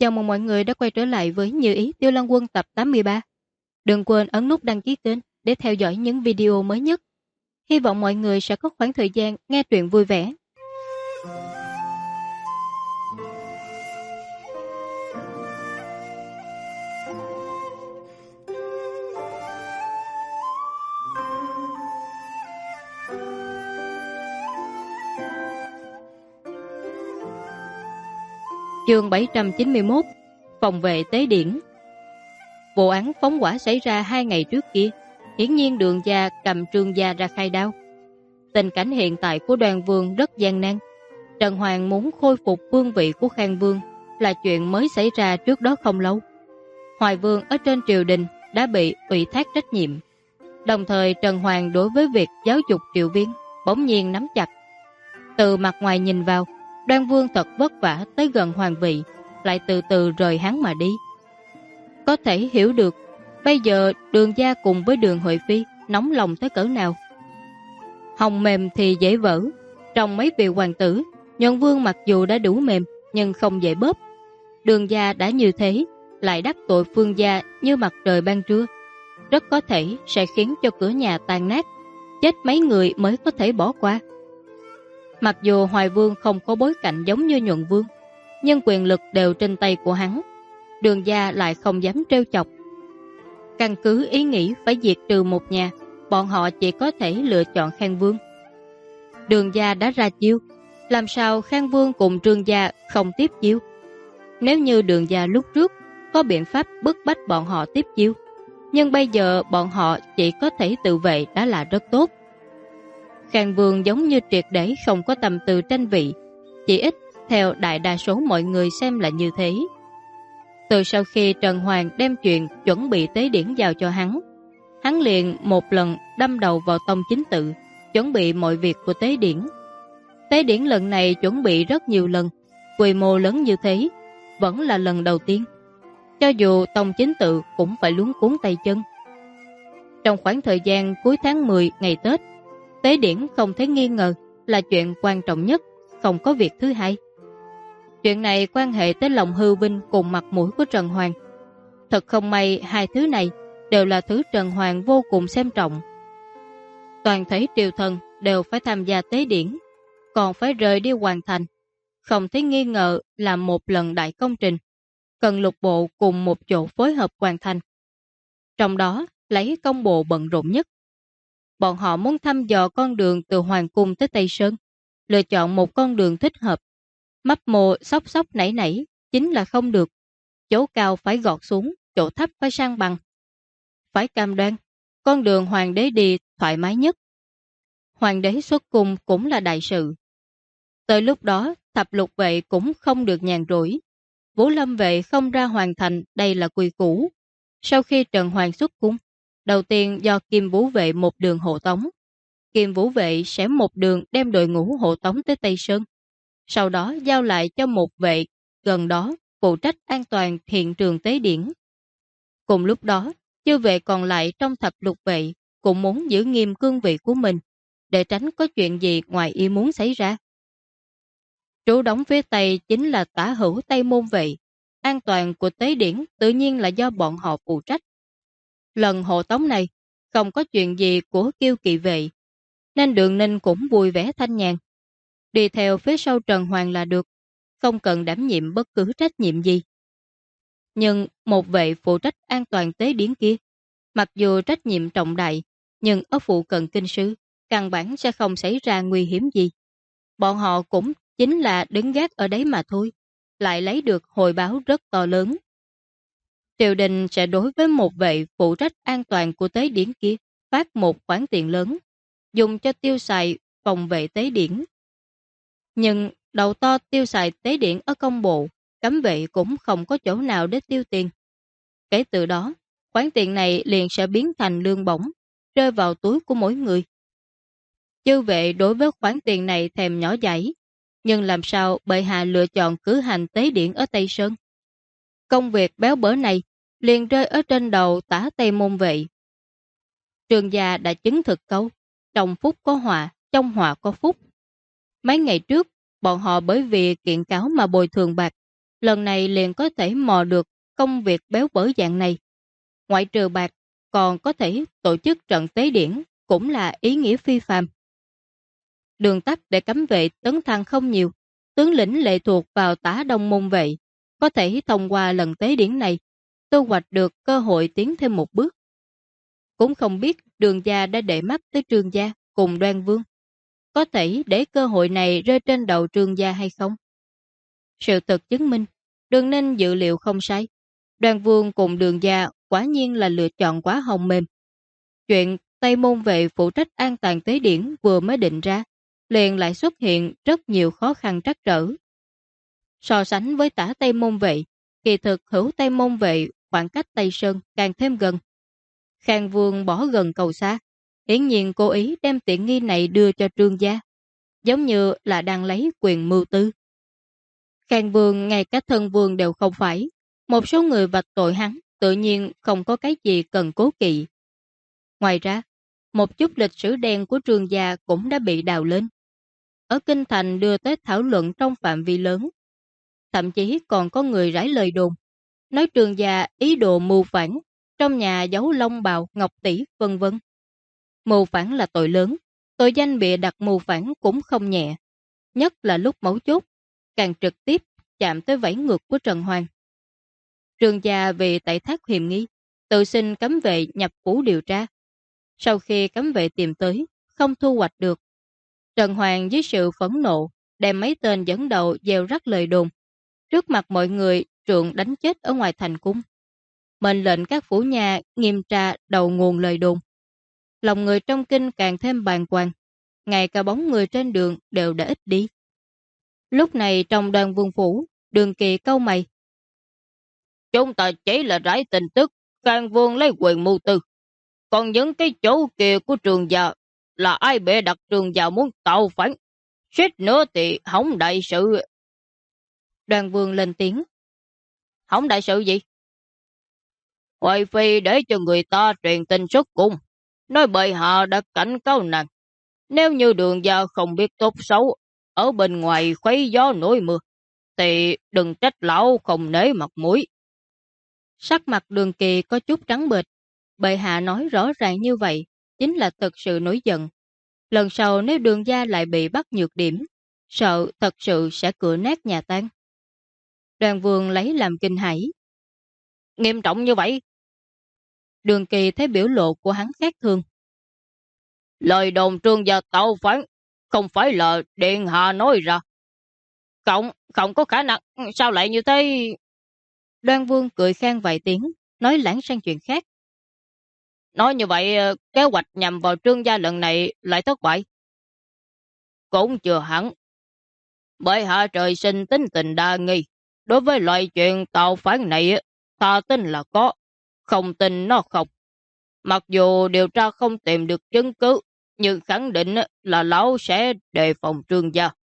Chào mừng mọi người đã quay trở lại với Như Ý Tiêu Lăng Quân tập 83. Đừng quên ấn nút đăng ký kênh để theo dõi những video mới nhất. Hy vọng mọi người sẽ có khoảng thời gian nghe truyện vui vẻ. Chương 791, Phòng vệ tế điển. Vụ án phóng hỏa xảy ra 2 ngày trước kia, hiển nhiên Đường gia cầm Trương gia ra khai đao. Tình cảnh hiện tại của Đoàn Vương rất gian nan. Trần Hoàng muốn khôi phục vương vị của Khang Vương là chuyện mới xảy ra trước đó không lâu. Hoài Vương ở trên triều đình đã bị ủy thác trách nhiệm. Đồng thời Trần Hoàng đối với việc giáo dục triệu viên bỗng nhiên nắm chặt. Từ mặt ngoài nhìn vào, Đoan Vương thật vất vả tới gần hoàng vị, lại từ từ rời hắn mà đi. Có thể hiểu được bây giờ Đường gia cùng với Đường Huệ Phi nóng lòng tới cỡ nào. Hồng mềm thì dễ vỡ. Trong mấy vị hoàng tử, Nhuận Vương mặc dù đã đủ mềm nhưng không dễ bóp. Đường gia đã như thế, lại đắc tội Phương gia như mặt trời ban trưa, rất có thể sẽ khiến cho cửa nhà tan nát, chết mấy người mới có thể bỏ qua. Mặc dù Hoài Vương không có bối cảnh giống như Nhuận Vương, nhưng quyền lực đều trên tay của hắn. Đường gia lại không dám trêu chọc. Căn cứ ý nghĩ phải diệt trừ một nhà, bọn họ chỉ có thể lựa chọn Khang Vương. Đường gia đã ra chiêu, làm sao Khang Vương cùng Trương gia không tiếp chiêu? Nếu như Đường gia lúc trước có biện pháp bức bách bọn họ tiếp chiêu, nhưng bây giờ bọn họ chỉ có thể tự vệ đã là rất tốt. Khang Vương giống như triệt để không có tâm tư tranh vị, chỉ ít theo đại đa số mọi người xem là như thế. Từ sau khi Trần Hoàng đem chuyện chuẩn bị tế điển giao cho hắn liền một lần đâm đầu vào tông chính tự, chuẩn bị mọi việc của tế điển. Tế điển lần này chuẩn bị rất nhiều lần, quy mô lớn như thế, vẫn là lần đầu tiên. Cho dù tông chính tự cũng phải luống cuống tay chân. Trong khoảng thời gian cuối tháng 10 ngày Tết, tế điển không thể nghi ngờ là chuyện quan trọng nhất, không có việc thứ hai. Chuyện này quan hệ tới lòng hư vinh cùng mặt mũi của Trần Hoàng. Thật không may hai thứ này đều là thứ Trần Hoàng vô cùng xem trọng. Toàn thể triều thần đều phải tham gia tế điển, còn phải rời đi hoàn thành. Không thể nghi ngờ là một lần đại công trình, cần lục bộ cùng một chỗ phối hợp hoàn thành. Trong đó lấy công bộ bận rộn nhất. Bọn họ muốn thăm dò con đường từ Hoàng Cung tới Tây Sơn, lựa chọn một con đường thích hợp. Mấp mô sóc sóc nảy nảy chính là không được. Chỗ cao phải gọt xuống, chỗ thấp phải sang bằng. Phải cam đoan, con đường hoàng đế đi thoải mái nhất. Hoàng đế xuất cung cũng là đại sự. Tới lúc đó, thập lục vệ cũng không được nhàn rỗi. Vũ Lâm vệ không ra hoàn thành, đây là quy củ. Sau khi Trần Hoàng xuất cung, đầu tiên do Kim Vũ vệ một đường hộ tống. Kim Vũ vệ sẽ một đường đem đội ngũ hộ tống tới Tây Sơn. Sau đó giao lại cho một vệ gần đó phụ trách an toàn hiện trường tế điển. Cùng lúc đó, chư vệ còn lại trong thập lục vệ cũng muốn giữ nghiêm cương vị của mình để tránh có chuyện gì ngoài ý muốn xảy ra. Trú đóng phía Tây chính là Tả Hữu Tây Môn vệ. An toàn của tế điển tự nhiên là do bọn họ phụ trách. Lần hộ tống này không có chuyện gì của Kiêu Kỵ vệ, nên Đường Ninh cũng vui vẻ thanh nhàn. Đi theo phía sau Trần Hoàng là được, không cần đảm nhiệm bất cứ trách nhiệm gì. Nhưng một vệ phụ trách an toàn tế điển kia, mặc dù trách nhiệm trọng đại, nhưng ở phụ cận kinh sư, căn bản sẽ không xảy ra nguy hiểm gì. Bọn họ cũng chính là đứng gác ở đấy mà thôi, lại lấy được hồi báo rất to lớn. Triều đình sẽ đối với một vệ phụ trách an toàn của tế điển kia phát một khoản tiền lớn, dùng cho tiêu xài phòng vệ tế điển. Nhưng đầu to tiêu xài tế điển ở công bộ, cấm vệ cũng không có chỗ nào để tiêu tiền. Kể từ đó, khoản tiền này liền sẽ biến thành lương bổng, rơi vào túi của mỗi người. Chư vệ đối với khoản tiền này thèm nhỏ dãi, nhưng làm sao bệ hạ lựa chọn cử hành tế điển ở Tây Sơn? Công việc béo bở này liền rơi ở trên đầu Tả Tây Môn vệ. Trường gia đã chứng thực câu, trong phúc có họa, trong họa có phúc. Mấy ngày trước, bọn họ bởi vì kiện cáo mà bồi thường bạc, lần này liền có thể mò được công việc béo bở dạng này. Ngoại trừ bạc, còn có thể tổ chức trận tế điển, cũng là ý nghĩa phi phàm. Đường tắt để cấm vệ tấn thăng không nhiều, tướng lĩnh lệ thuộc vào Tả Đông môn vệ, có thể thông qua lần tế điển này, thu hoạch được cơ hội tiến thêm một bước. Cũng không biết Đường gia đã để mắt tới Trương gia cùng Đoan Vương, có thể để cơ hội này rơi trên đầu Trương gia hay không? Sự thật chứng minh, Đường Ninh dự liệu không sai. Đoan Vương cùng Đường gia quả nhiên là lựa chọn quá hồng mềm. Chuyện Tây môn vệ phụ trách an táng tế điển vừa mới định ra, liền lại xuất hiện rất nhiều khó khăn trắc trở. So sánh với Tả Tây môn vệ, kỳ thực Hữu Tây môn vệ khoảng cách Tây Sơn càng thêm gần. Khang Vương bỏ gần cầu xa, hiển nhiên cố ý đem tiện nghi này đưa cho Trương gia, giống như là đang lấy quyền mưu tư. Khang Vương ngay cả thân vương đều không phải, một số người vạch tội hắn tự nhiên không có cái gì cần cố kỵ. Ngoài ra, một chút lịch sử đen của Trương gia cũng đã bị đào lên. Ở Kinh Thành đưa tới thảo luận trong phạm vi lớn. Thậm chí còn có người rải lời đồn, nói Trương gia ý đồ mưu phản, trong nhà giấu long bào, ngọc tỷ, vân vân. Mưu phản là tội lớn, tội danh bịa đặt mưu phản cũng không nhẹ. Nhất là lúc mấu chốt, càng trực tiếp chạm tới vảy ngược của Trần Hoàng. Trương gia vì tẩy thác hiềm nghi, tự xin cấm vệ nhập phủ điều tra. Sau khi cấm vệ tìm tới, không thu hoạch được. Trần Hoàng dưới sự phẫn nộ, đem mấy tên dẫn đầu gieo rắc lời đồn. Trước mặt mọi người, trượng đánh chết ở ngoài thành cung. Mệnh lệnh các phủ nhà nghiêm tra đầu nguồn lời đồn. Lòng người trong kinh càng thêm bàng hoàng. Ngay cả bóng người trên đường đều đã ít đi. Lúc này trong Đoan Vương phủ, Đường Kỳ cau mày. Chúng ta chỉ là rải tin tức, Khang Vương lấy quyền mưu tư. Còn những cái chỗ kia của Trường gia là ai bệ đặt Trường gia muốn tạo phản, suýt nữa thì hỏng đại sự. Đoan Vương lên tiếng. Hỏng đại sự gì? Hoài Phi để cho người ta truyền tin xuất cung, nói bệ hạ đã cảnh cáo nàng, nếu như Đường gia không biết tốt xấu, ở bên ngoài khuấy gió nổi mưa, thì đừng trách lão không nể mặt mũi. Sắc mặt Đường Kỳ có chút trắng bệch. Bệ hạ nói rõ ràng như vậy, chính là thật sự nổi giận. Lần sau nếu Đường gia lại bị bắt nhược điểm, sợ thật sự sẽ cửa nát nhà tan. Đoàn Vương lấy làm kinh hãi. Nghiêm trọng như vậy? Đường Kỳ thấy biểu lộ của hắn khác thường. Lời đồn Trương gia tạo phản không phải là điện hạ nói ra. Không có khả năng, sao lại như thế? Đoan Vương cười khan vài tiếng, nói lãng sang chuyện khác. Nói như vậy, kế hoạch nhằm vào Trương gia lần này lại thất bại. Cũng chưa hẳn. Bởi hạ trời sinh tính tình đa nghi. Đối với loại chuyện tạo phản này, ta tin là có, không tin nó không. Mặc dù điều tra không tìm được chứng cứ, nhưng khẳng định là lão sẽ đề phòng Trương gia.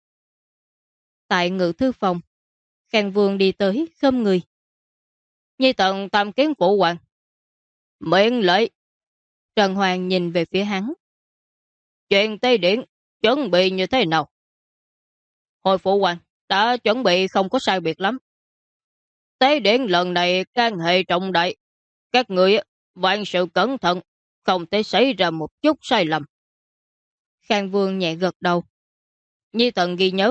Tại ngự thư phòng, Khang Vương đi tới khom người. Nhi tận tam kiến phụ hoàng. Miệng lệ. Trần Hoàng nhìn về phía hắn. Chuyện Tây Điển chuẩn bị như thế nào? Hồi phụ hoàng đã chuẩn bị không có sai biệt lắm. Tây Điển lần này can hệ trọng đại. Các người vạn sự cẩn thận, không thể xảy ra một chút sai lầm. Khang Vương nhẹ gật đầu. Nhi tận ghi nhớ.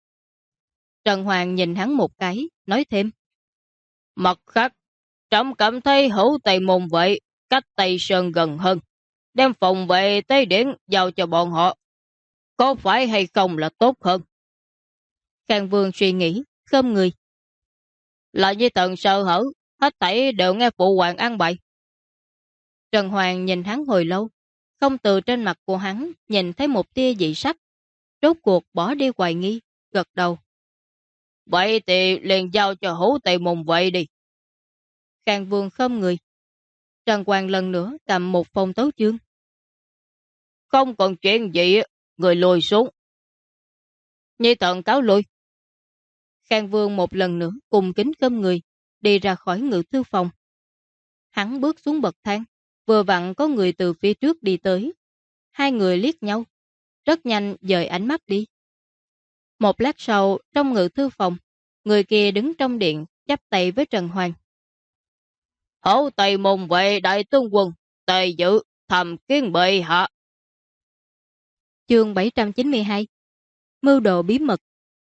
Trần Hoàng nhìn hắn một cái, nói thêm. Mặt khác, trẫm cảm thấy Hữu Tây môn vệ cách Tây Sơn gần hơn, đem phòng vệ Tây Điển giao cho bọn họ. Có phải hay không là tốt hơn? Khang Vương suy nghĩ, khom người. Là Nhi tận sợ hở, hết thảy đều nghe phụ hoàng an bài. Trần Hoàng nhìn hắn hồi lâu, không từ trên mặt của hắn nhìn thấy một tia dị sắc. Rốt cuộc bỏ đi hoài nghi, gật đầu. Vậy thì liền giao cho Hữu Tây môn vệ đi. Khang Vương khom người. Trần Hoàng lần nữa cầm một phong tấu chương. Không còn chuyện gì, người lùi xuống. Nhi tận cáo lui. Khang Vương một lần nữa cùng kính khom người, đi ra khỏi ngự thư phòng. Hắn bước xuống bậc thang, vừa vặn có người từ phía trước đi tới. Hai người liếc nhau, rất nhanh dời ánh mắt đi. Một lát sau, trong ngự thư phòng, Người kia đứng trong điện, chắp tay với Trần Hoàng. Hổ Tây Môn Vệ đại tướng quân, Tề Dự, thầm kiến bệ hạ. Chương 792. Mưu đồ bí mật.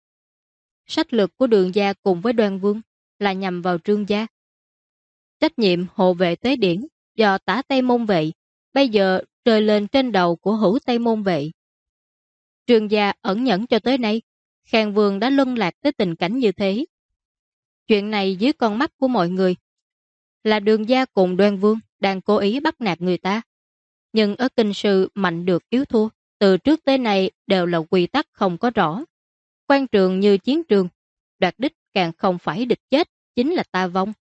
Sách lược của Đường gia cùng với Đoan Vương là nhằm vào Trương gia. Trách nhiệm hộ vệ tế điển do Tả Tây Môn Vệ bây giờ rơi lên trên đầu của Hữu Tây Môn Vệ. Trương gia ẩn nhẫn cho tới nay, Khang Vương đã luân lạc tới tình cảnh như thế. Chuyện này dưới con mắt của mọi người là Đường gia cùng Đoan Vương đang cố ý bắt nạt người ta. Nhưng ở kinh sư mạnh được yếu thua, từ trước tới nay đều là quy tắc không có rõ. Quan trường như chiến trường, đoạt đích càng không phải địch chết, chính là ta vong.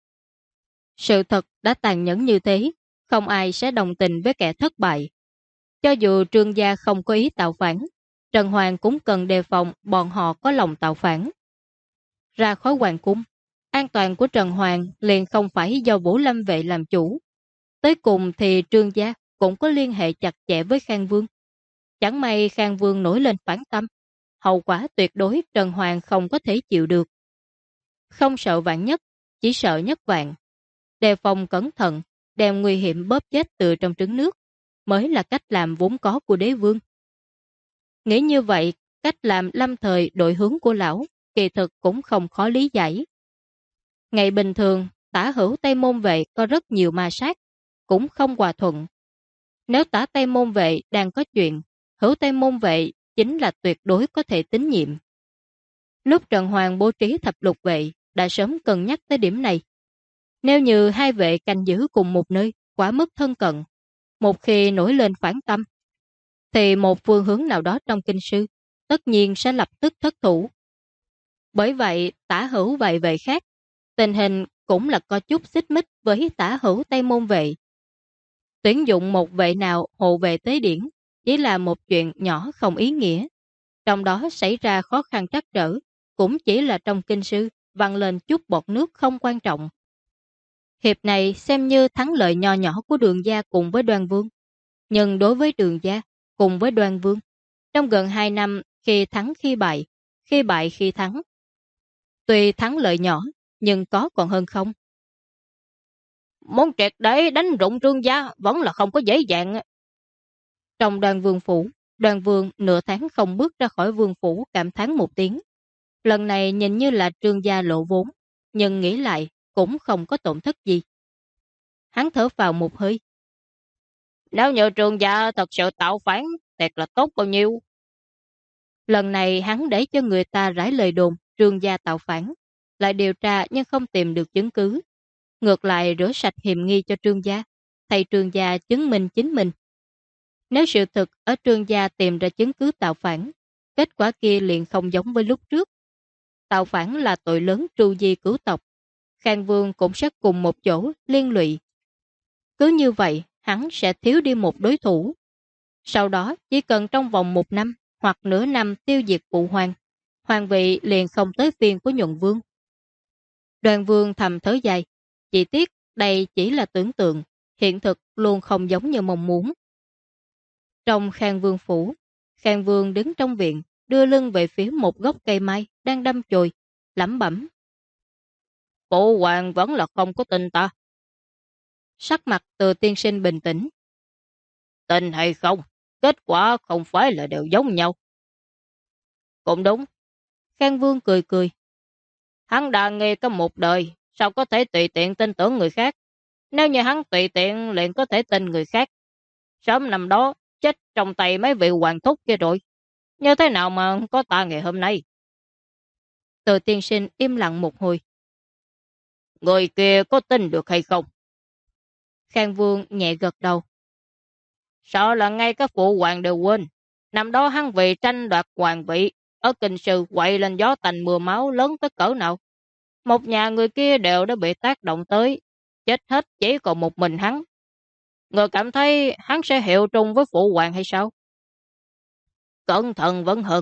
Sự thật đã tàn nhẫn như thế, không ai sẽ đồng tình với kẻ thất bại. Cho dù Trương gia không có ý tạo phản, Trần Hoàng cũng cần đề phòng bọn họ có lòng tạo phản. Ra khỏi hoàng cung, an toàn của Trần Hoàng liền không phải do Vũ Lâm Vệ làm chủ. Tới cùng thì Trương gia cũng có liên hệ chặt chẽ với Khang Vương. Chẳng may Khang Vương nổi lên phản tâm, hậu quả tuyệt đối Trần Hoàng không có thể chịu được. Không sợ vạn nhất, chỉ sợ nhất vạn. Đề phòng cẩn thận, đem nguy hiểm bóp chết từ trong trứng nước, mới là cách làm vốn có của đế vương. Nghĩ như vậy, cách làm lâm thời đổi hướng của lão, kỳ thực cũng không khó lý giải. Ngày bình thường, Tả Hữu Tây Môn Vệ có rất nhiều ma sát, cũng không hòa thuận. Nếu Tả Tây Môn Vệ đang có chuyện, Hữu Tây Môn Vệ chính là tuyệt đối có thể tín nhiệm. Lúc Trần Hoàng bố trí thập lục vệ đã sớm cân nhắc tới điểm này. Nếu như hai vệ canh giữ cùng một nơi, quá mức thân cận, một khi nổi lên phản tâm, thì một phương hướng nào đó trong kinh sư tất nhiên sẽ lập tức thất thủ. Bởi vậy, Tả Hữu vậy vệ khác, tình hình cũng là có chút xích mích với Tả Hữu Tây Môn Vệ. Tuyển dụng một vệ nào hộ vệ tế điển chỉ là một chuyện nhỏ không ý nghĩa. Trong đó xảy ra khó khăn trắc trở, cũng chỉ là trong kinh sư văng lên chút bọt nước không quan trọng. Hiệp này xem như thắng lợi nho nhỏ của Đường gia cùng với Đoan Vương. Nhưng đối với Đường gia cùng với Đoan Vương, trong gần 2 năm khi thắng khi bại khi thắng. Tuy thắng lợi nhỏ, nhưng có còn hơn không. Muốn triệt để đánh rụng Trương gia vẫn là không có dễ dàng. Trong Đoan Vương phủ, Đoan Vương nửa tháng không bước ra khỏi vương phủ cảm thán một tiếng. Lần này nhìn như là Trương gia lộ vốn, nhưng nghĩ lại cũng không có tổn thất gì. Hắn thở vào một hơi. Nếu như Trương gia thật sự tạo phản, thiệt là tốt bao nhiêu. Lần này hắn để cho người ta rải lời đồn Trương gia tạo phản, lại điều tra nhưng không tìm được chứng cứ. Ngược lại rửa sạch hiểm nghi cho Trương gia, thay Trương gia chứng minh chính mình. Nếu sự thực ở Trương gia tìm ra chứng cứ tạo phản, kết quả kia liền không giống với lúc trước. Tạo phản là tội lớn tru di cứu tộc. Khang Vương cũng sẽ cùng một chỗ liên lụy. Cứ như vậy, hắn sẽ thiếu đi một đối thủ. Sau đó, chỉ cần trong vòng 1 năm hoặc nửa năm tiêu diệt phụ hoàng, hoàng vị liền không tới phiên của Nhuận Vương. Đoan Vương thầm thở dài. Chỉ tiếc đây chỉ là tưởng tượng, hiện thực luôn không giống như mong muốn. Trong Khang Vương phủ, Khang Vương đứng trong viện, đưa lưng về phía một gốc cây mai đang đâm chồi, lẩm bẩm. Phụ hoàng vẫn là không có tin ta. Sắc mặt Từ tiên sinh bình tĩnh. Tin hay không, kết quả không phải là đều giống nhau. Cũng đúng. Khang Vương cười cười. Hắn đã nghe có một đời, sao có thể tùy tiện tin tưởng người khác. Nếu như hắn tùy tiện liền có thể tin người khác, sớm năm đó chết trong tay mấy vị hoàng thúc kia rồi. Như thế nào mà có ta ngày hôm nay? Từ tiên sinh im lặng một hồi. Người kia có tin được hay không? Khang Vương nhẹ gật đầu. Sợ là ngay các phụ hoàng đều quên. Năm đó hắn vì tranh đoạt hoàng vị, ở kinh sư quậy lên gió tành mưa máu lớn tới cỡ nào. Một nhà người kia đều đã bị tác động tới, chết hết chỉ còn một mình hắn. Người cảm thấy hắn sẽ hiệu trung với phụ hoàng hay sao? Cẩn thận vẫn hơn.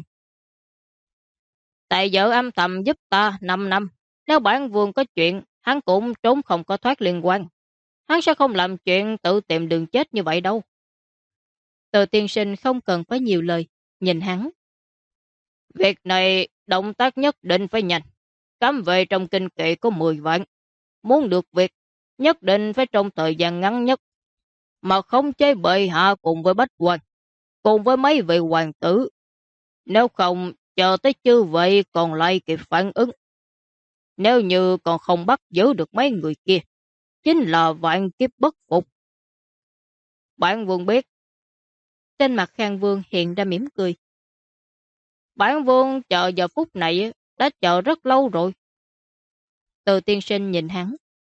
Tại vợ âm thầm giúp ta 5 năm, nếu bản vương có chuyện, hắn cũng trốn không có thoát liên quan. Hắn sẽ không làm chuyện tự tìm đường chết như vậy đâu. Từ tiên sinh không cần phải nhiều lời, nhìn hắn. Việc này động tác nhất định phải nhanh. Cấm vệ trong kinh kỵ có 10 vạn. Muốn được việc, nhất định phải trong thời gian ngắn nhất, mà không chế bệ hạ cùng với bách quan, cùng với mấy vị hoàng tử. Nếu không, chờ tới chư vậy còn lại kịp phản ứng. Nếu như còn không bắt giữ được mấy người kia, chính là vạn kiếp bất phục. Bản vương biết. Trên mặt Khang Vương hiện ra mỉm cười. Bản vương chờ giờ phút này đã chờ rất lâu rồi. Từ tiên sinh nhìn hắn.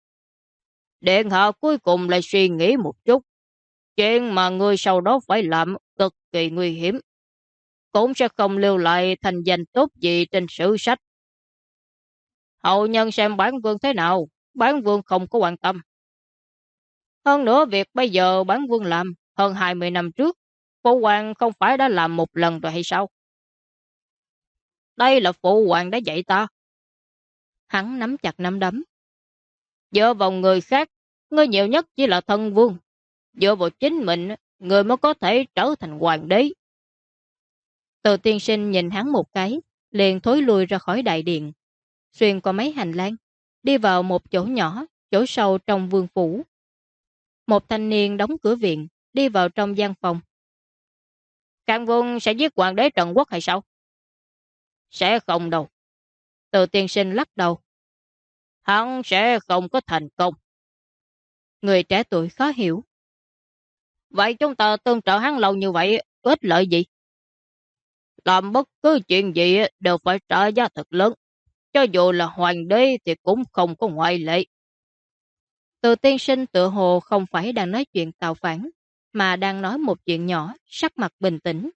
Điện hạ cuối cùng lại suy nghĩ một chút. Chuyện mà người sau đó phải làm cực kỳ nguy hiểm. Cũng sẽ không lưu lại thành danh tốt gì trên sử sách. Hậu nhân xem bản vương thế nào, bản vương không có quan tâm. Hơn nữa việc bây giờ bản vương làm hơn 20 năm trước, phụ hoàng không phải đã làm một lần rồi hay sao? Đây là phụ hoàng đã dạy ta. Hắn nắm chặt nắm đấm. Dựa vào người khác, người nhiều nhất chỉ là thân vương. Dựa vào chính mình, người mới có thể trở thành hoàng đế. Từ tiên sinh nhìn hắn một cái, liền thối lui ra khỏi đại điện, xuyên qua mấy hành lang, đi vào một chỗ nhỏ, chỗ sâu trong vương phủ. Một thanh niên đóng cửa viện, đi vào trong gian phòng. Khang Vương sẽ giết hoàng đế Trần Quốc hay sao? Sẽ không đâu. Từ tiên sinh lắc đầu. Hắn sẽ không có thành công. Người trẻ tuổi khó hiểu. Vậy chúng ta tương trợ hắn lâu như vậy, có ích lợi gì? Làm bất cứ chuyện gì đều phải trả giá thật lớn. Cho dù là hoàng đế thì cũng không có ngoại lệ. Từ tiên sinh tựa hồ không phải đang nói chuyện tạo phản, mà đang nói một chuyện nhỏ, sắc mặt bình tĩnh.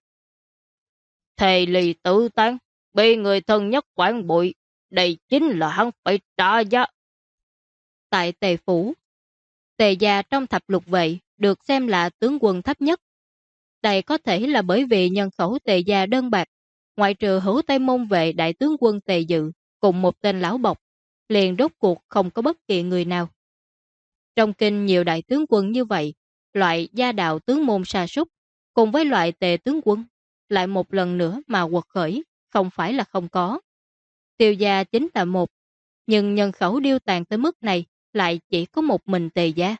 Thề lì tự tán, bị người thân nhất phản bội, đây chính là hắn phải trả giá. Tại Tề Phủ, Tề gia trong thập lục vệ được xem là tướng quân thấp nhất. Đây có thể là bởi vì nhân khẩu Tề gia đơn bạc, ngoại trừ Hữu Tây Môn vệ đại tướng quân Tề Dự cùng một tên lão bộc, liền rốt cuộc không có bất kỳ người nào. Trong kinh nhiều đại tướng quân như vậy, loại gia đạo tướng môn sa sút cùng với loại Tề tướng quân lại một lần nữa mà quật khởi, không phải là không có. Tiêu gia chính là một, nhưng nhân khẩu điêu tàn tới mức này lại chỉ có một mình Tề gia.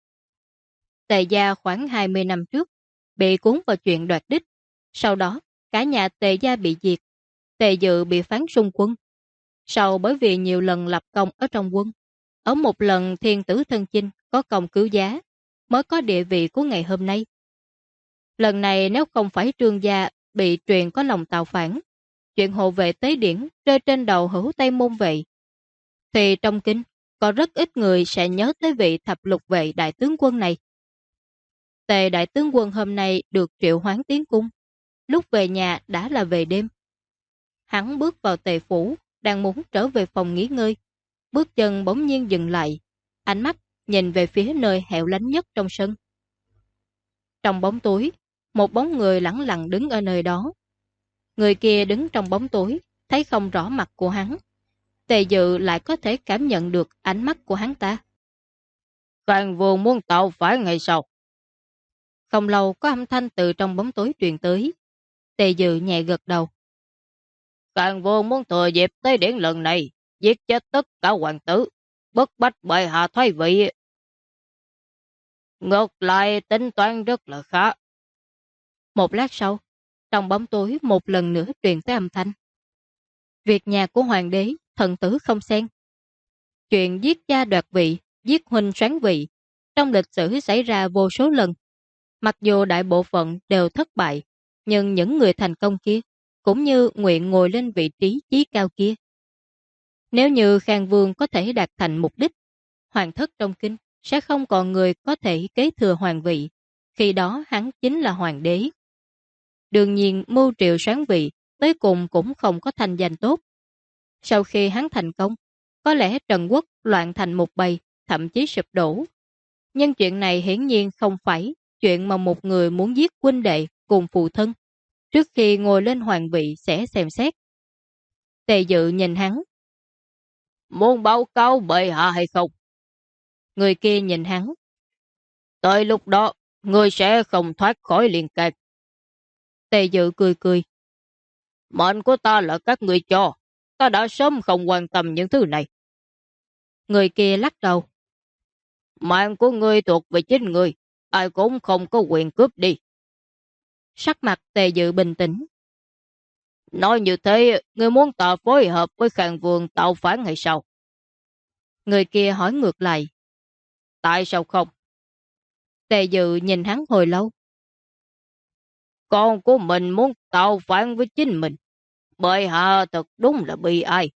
Tề gia khoảng 20 năm trước bị cuốn vào chuyện đoạt đích, sau đó cả nhà Tề gia bị diệt, Tề Dự bị phán xung quân. Sau bởi vì nhiều lần lập công ở trong quân, ở một lần thiên tử thân chinh có công cứu giá, mới có địa vị của ngày hôm nay. Lần này nếu không phải Trương gia bị truyền có lòng tạo phản, chuyện hộ vệ tế điển rơi trên đầu Hữu Tây Môn vệ, thì trong kinh có rất ít người sẽ nhớ tới vị thập lục vệ đại tướng quân này. Tề đại tướng quân hôm nay được triệu hoán tiến cung, lúc về nhà đã là về đêm. Hắn bước vào Tề phủ, đang muốn trở về phòng nghỉ ngơi, bước chân bỗng nhiên dừng lại, ánh mắt nhìn về phía nơi hẻo lánh nhất trong sân. Trong bóng tối, một bóng người lẳng lặng đứng ở nơi đó. Người kia đứng trong bóng tối, thấy không rõ mặt của hắn. Tề Dự lại có thể cảm nhận được ánh mắt của hắn ta. Khang Vương muốn tạo phản ngày sau. Không lâu có âm thanh từ trong bóng tối truyền tới. Tề Dự nhẹ gật đầu. Khang Vương muốn thừa dịp tế điển lần này, giết chết tất cả hoàng tử, bức bách bệ hạ thoái vị. Ngược lại tính toán rất là khá. Một lát sau, trong bóng tối một lần nữa truyền tới âm thanh. Việc nhà của hoàng đế, thần tử không xen. Chuyện giết cha đoạt vị, giết huynh soán vị, trong lịch sử xảy ra vô số lần. Mặc dù đại bộ phận đều thất bại, nhưng những người thành công kia, cũng như nguyện ngồi lên vị trí chí cao kia. Nếu như Khang Vương có thể đạt thành mục đích, hoàng thất trong kinh sẽ không còn người có thể kế thừa hoàng vị, khi đó hắn chính là hoàng đế. Đương nhiên mưu triệu soán vị tới cùng cũng không có thành danh tốt. Sau khi hắn thành công, có lẽ Trần Quốc loạn thành một bầy, thậm chí sụp đổ. Nhưng chuyện này hiển nhiên không phải chuyện mà một người muốn giết huynh đệ cùng phụ thân, trước khi ngồi lên hoàng vị sẽ xem xét. Tề Dự nhìn hắn. Muốn báo cáo bệ hạ hay không? Người kia nhìn hắn. Tới lúc đó, ngươi sẽ không thoát khỏi liên can. Tề Dự cười cười. Mệnh của ta là các ngươi cho. ta đã sớm không quan tâm những thứ này. Người kia lắc đầu. Mạng của ngươi thuộc về chính ngươi, ai cũng không có quyền cướp đi. Sắc mặt Tề Dự bình tĩnh. Nói như thế, ngươi muốn ta phối hợp với Khang Vương tạo phản hay sao? Người kia hỏi ngược lại. Tại sao không? Tề Dự nhìn hắn hồi lâu. Con của mình muốn tạo phản với chính mình. Bệ hạ thật đúng là bi ai.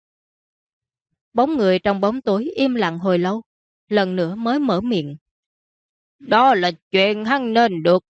Bóng người trong bóng tối im lặng hồi lâu, lần nữa mới mở miệng. Đó là chuyện hắn nên được.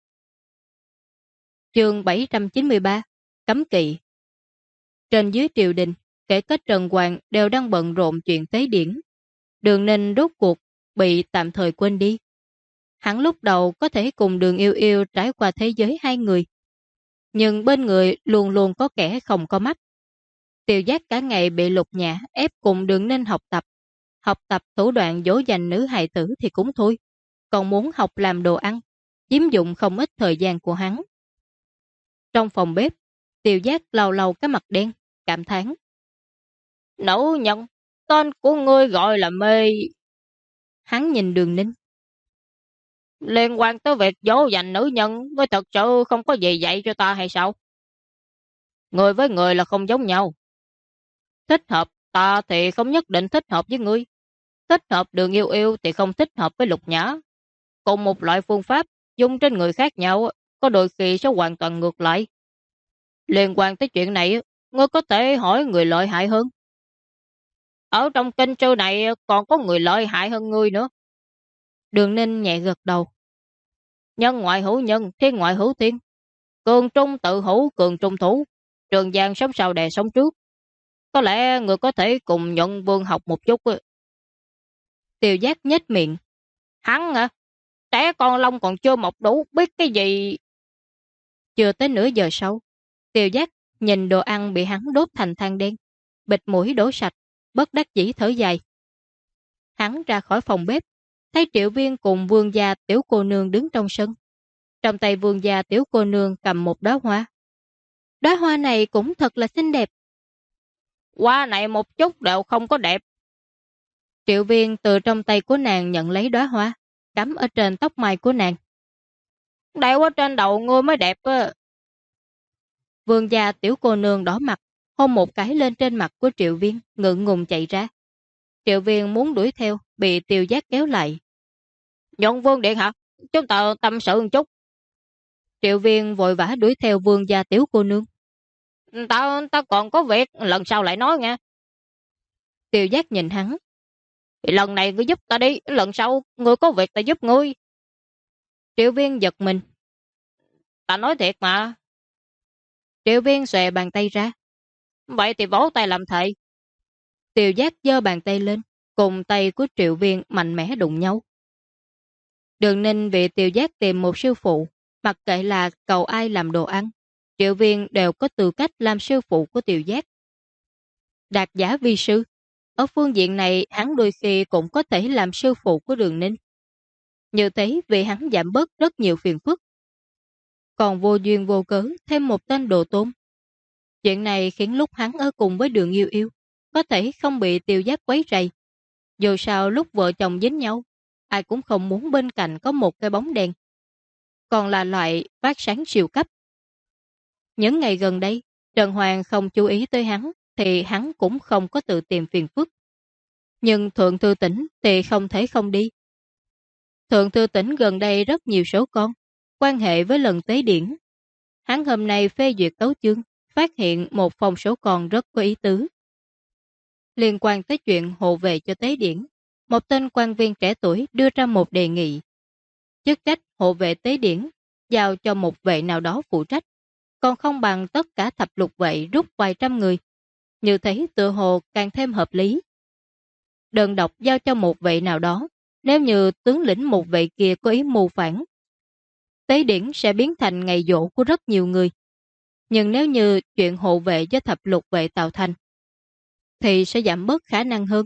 Chương 793, Cấm kỵ. Trên dưới triều đình, kể cả Trần Hoàng đều đang bận rộn chuyện tế điển. Đường Ninh rốt cuộc bị tạm thời quên đi. Hắn lúc đầu có thể cùng Đường Yêu Yêu trải qua thế giới hai người. Nhưng bên người luôn luôn có kẻ không có mắt. Tiêu Giác cả ngày bị Lục Nhã ép cùng Đường Ninh học tập. Học tập thủ đoạn dỗ dành nữ hài tử thì cũng thôi. Còn muốn học làm đồ ăn, chiếm dụng không ít thời gian của hắn. Trong phòng bếp, Tiêu Giác lau lau cái mặt đen, cảm thán. Nữ nhân, tên của ngươi gọi là mê. Hắn nhìn Đường Ninh. Liên quan tới việc dỗ dành nữ nhân, ngươi thật sự không có gì dạy cho ta hay sao? Người với người là không giống nhau. Thích hợp ta thì không nhất định thích hợp với ngươi. Thích hợp Đường Yêu Yêu thì không thích hợp với Lục Nhã. Cùng một loại phương pháp dùng trên người khác nhau, có đôi khi sẽ hoàn toàn ngược lại. Liên quan tới chuyện này, ngươi có thể hỏi người lợi hại hơn. Ở trong kinh sư này còn có người lợi hại hơn ngươi nữa. Đường Ninh nhẹ gật đầu. Nhân ngoại hữu nhân, thiên ngoại hữu thiên. Cường trung tự hữu, cường trung thủ. Trường Giang sống sau đè sống trước. Có lẽ người có thể cùng Nhuận Vương học một chút. Tiêu Giác nhếch miệng. Hắn hả? Trẻ con lông còn chưa mọc đủ, biết cái gì? Chưa tới nửa giờ sau, Tiêu Giác nhìn đồ ăn bị hắn đốt thành than đen, bịt mũi đổ sạch, bất đắc dĩ thở dài. Hắn ra khỏi phòng bếp, thấy Triệu Viên cùng Vương gia tiểu cô nương đứng trong sân. Trong tay Vương gia tiểu cô nương cầm một đóa hoa. Đóa hoa này cũng thật là xinh đẹp. Hoa này một chút đều không có đẹp. Triệu Viên từ trong tay của nàng nhận lấy đóa hoa, cắm ở trên tóc mai của nàng. Đeo ở trên đầu ngươi mới đẹp á. Vương gia tiểu cô nương đỏ mặt, hôn một cái lên trên mặt của Triệu Viên, ngượng ngùng chạy ra. Triệu Viên muốn đuổi theo, bị Tiêu Giác kéo lại. Nhuận Vương điện hả? Chúng ta tâm sự một chút. Triệu Viên vội vã đuổi theo Vương gia tiểu cô nương. Ta còn có việc, lần sau lại nói nha. Tiêu Giác nhìn hắn. Lần này ngươi giúp ta đi, lần sau ngươi có việc ta giúp ngươi. Triệu Viên giật mình. Ta nói thiệt mà. Triệu Viên xòe bàn tay ra. Vậy thì vỗ tay làm thầy. Tiêu Giác giơ bàn tay lên, cùng tay của Triệu Viên mạnh mẽ đụng nhau. Đường Ninh vì Tiêu Giác tìm một sư phụ, mặc kệ là cầu ai làm đồ ăn, Triệu Viên đều có tư cách làm sư phụ của Tiêu Giác. Đạt giả vi sư, ở phương diện này hắn đôi khi cũng có thể làm sư phụ của Đường Ninh. Như thế vì hắn giảm bớt rất nhiều phiền phức. Còn vô duyên vô cớ thêm một tên đồ tôn. Chuyện này khiến lúc hắn ở cùng với Đường Yêu Yêu có thể không bị Tiêu Giác quấy rầy. Dù sao lúc vợ chồng dính nhau, ai cũng không muốn bên cạnh có một cái bóng đèn. Còn là loại phát sáng siêu cấp. Những ngày gần đây, Trần Hoàng không chú ý tới hắn, thì hắn cũng không có tự tìm phiền phức. Nhưng Thượng Thư Tỉnh thì không thể không đi. Thượng Thư Tỉnh gần đây rất nhiều số con, quan hệ với lần tế điển. Hắn hôm nay phê duyệt tấu chương, phát hiện một phong số con rất có ý tứ. Liên quan tới chuyện hộ vệ cho tế điển, một tên quan viên trẻ tuổi đưa ra một đề nghị. Chức trách hộ vệ tế điển, giao cho một vệ nào đó phụ trách, còn không bằng tất cả thập lục vệ rút vài trăm người. Như thế tự hồ càng thêm hợp lý. Đơn độc giao cho một vệ nào đó, nếu như tướng lĩnh một vệ kia có ý mưu phản, tế điển sẽ biến thành ngày dỗ của rất nhiều người. Nhưng nếu như chuyện hộ vệ do thập lục vệ tạo thành, thì sẽ giảm bớt khả năng hơn.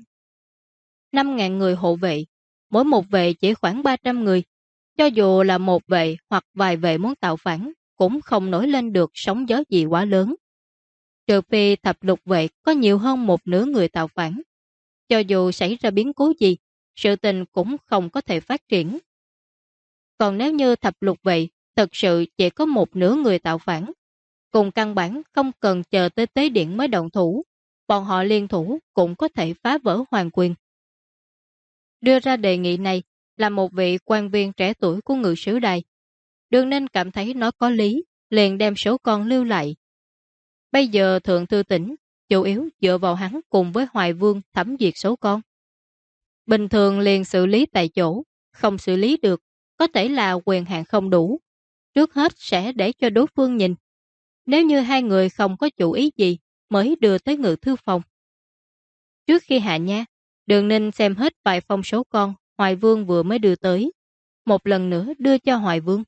5.000 người hộ vệ, mỗi một vệ chỉ khoảng 300 người. Cho dù là một vệ hoặc vài vệ muốn tạo phản, cũng không nổi lên được sóng gió gì quá lớn. Trừ phi thập lục vệ có nhiều hơn một nửa người tạo phản. Cho dù xảy ra biến cố gì, sự tình cũng không có thể phát triển. Còn nếu như thập lục vệ thật sự chỉ có một nửa người tạo phản, cùng căn bản không cần chờ tới tế điện mới động thủ, bọn họ liên thủ cũng có thể phá vỡ hoàng quyền. Đưa ra đề nghị này là một vị quan viên trẻ tuổi của Ngự Sử Đài. Đường Ninh cảm thấy nó có lý, liền đem số con lưu lại. Bây giờ Thượng Thư Tỉnh chủ yếu dựa vào hắn cùng với Hoài Vương thẩm duyệt số con. Bình thường liền xử lý tại chỗ, không xử lý được, có thể là quyền hạn không đủ. Trước hết sẽ để cho đối phương nhìn. Nếu như hai người không có chủ ý gì mới đưa tới Ngự Thư Phòng. Trước khi hạ nha, Đường Ninh xem hết vài phong số con Hoài Vương vừa mới đưa tới. Một lần nữa đưa cho Hoài Vương.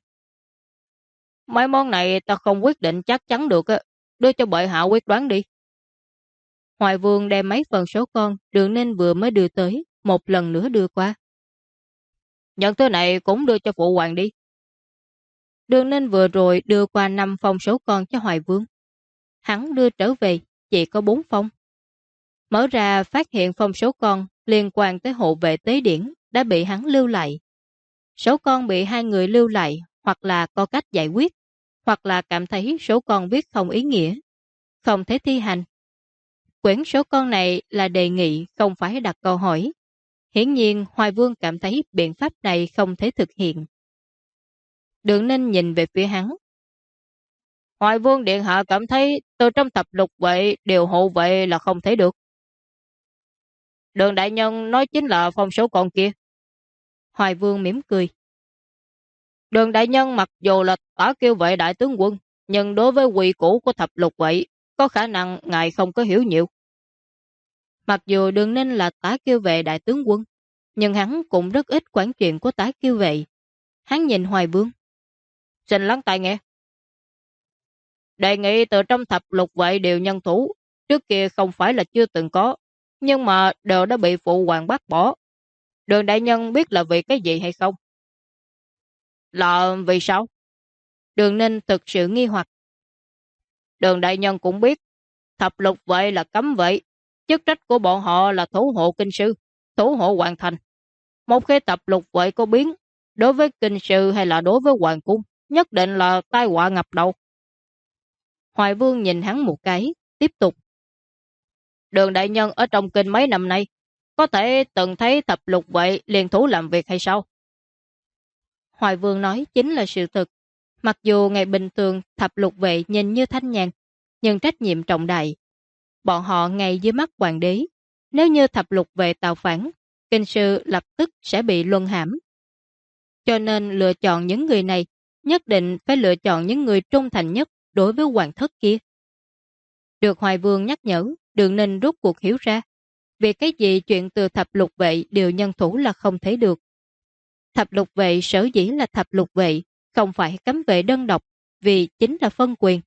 Mấy món này ta không quyết định chắc chắn được á. Đưa cho bệ hạ quyết đoán đi. Hoài Vương đem mấy phần số con Đường Ninh vừa mới đưa tới, một lần nữa đưa qua. Nhận thứ này cũng đưa cho phụ hoàng đi. Đường Ninh vừa rồi đưa qua 5 phong số con cho Hoài Vương. Hắn đưa trở về, chỉ có 4 phong. Mở ra phát hiện phong số con liên quan tới hộ vệ tế điển đã bị hắn lưu lại. Số con bị hai người lưu lại hoặc là có cách giải quyết, hoặc là cảm thấy số con viết không ý nghĩa, không thể thi hành. Quyển số con này là đề nghị, không phải đặt câu hỏi. Hiển nhiên Hoài Vương cảm thấy biện pháp này không thể thực hiện. Đường Ninh nhìn về phía hắn. Hoài Vương điện hạ cảm thấy từ trong thập lục vệ điều hộ vệ là không thể được. Đường đại nhân nói chính là phong số con kia. Hoài Vương mỉm cười. Đường đại nhân mặc dù là tả kiêu vệ đại tướng quân, nhưng đối với quy củ của thập lục vệ, có khả năng ngài không có hiểu nhiều. Mặc dù Đường Ninh là tả kiêu vệ đại tướng quân, nhưng hắn cũng rất ít quản chuyện của tả kiêu vệ. Hắn nhìn Hoài Vương. Xin lắng tai nghe. Đề nghị từ trong thập lục vệ điều nhân thủ, trước kia không phải là chưa từng có, nhưng mà đều đã bị phụ hoàng bác bỏ. Đường đại nhân biết là vì cái gì hay không? Là vì sao? Đường Ninh thực sự nghi hoặc. Đường đại nhân cũng biết, thập lục vệ là cấm vệ, chức trách của bọn họ là thủ hộ kinh sư, thủ hộ hoàng thành. Một khi thập lục vệ có biến, đối với kinh sư hay là đối với hoàng cung, nhất định là tai họa ngập đầu. Hoài Vương nhìn hắn một cái, tiếp tục. Đường đại nhân ở trong kinh mấy năm nay, có thể từng thấy thập lục vệ liên thủ làm việc hay sao? Hoài Vương nói chính là sự thực. Mặc dù ngày bình thường thập lục vệ nhìn như thanh nhàn, nhưng trách nhiệm trọng đại. Bọn họ ngay dưới mắt hoàng đế. Nếu như thập lục vệ tạo phản, kinh sư lập tức sẽ bị luân hãm. Cho nên lựa chọn những người này, nhất định phải lựa chọn những người trung thành nhất đối với hoàng thất kia. Được Hoài Vương nhắc nhở, Đường Ninh rút cuộc hiểu ra. Vì cái gì chuyện từ thập lục vệ điều nhân thủ là không thể được. Thập lục vệ sở dĩ là thập lục vệ, không phải cấm vệ đơn độc, vì chính là phân quyền.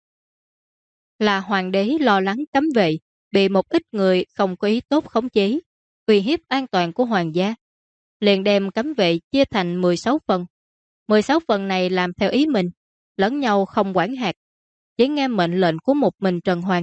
Là hoàng đế lo lắng cấm vệ, bị một ít người không có ý tốt khống chế, uy hiếp an toàn của hoàng gia. Liền đem cấm vệ chia thành 16 phần. 16 phần này làm theo ý mình, lẫn nhau không quản hạt, chỉ nghe mệnh lệnh của một mình Trần Hoàng.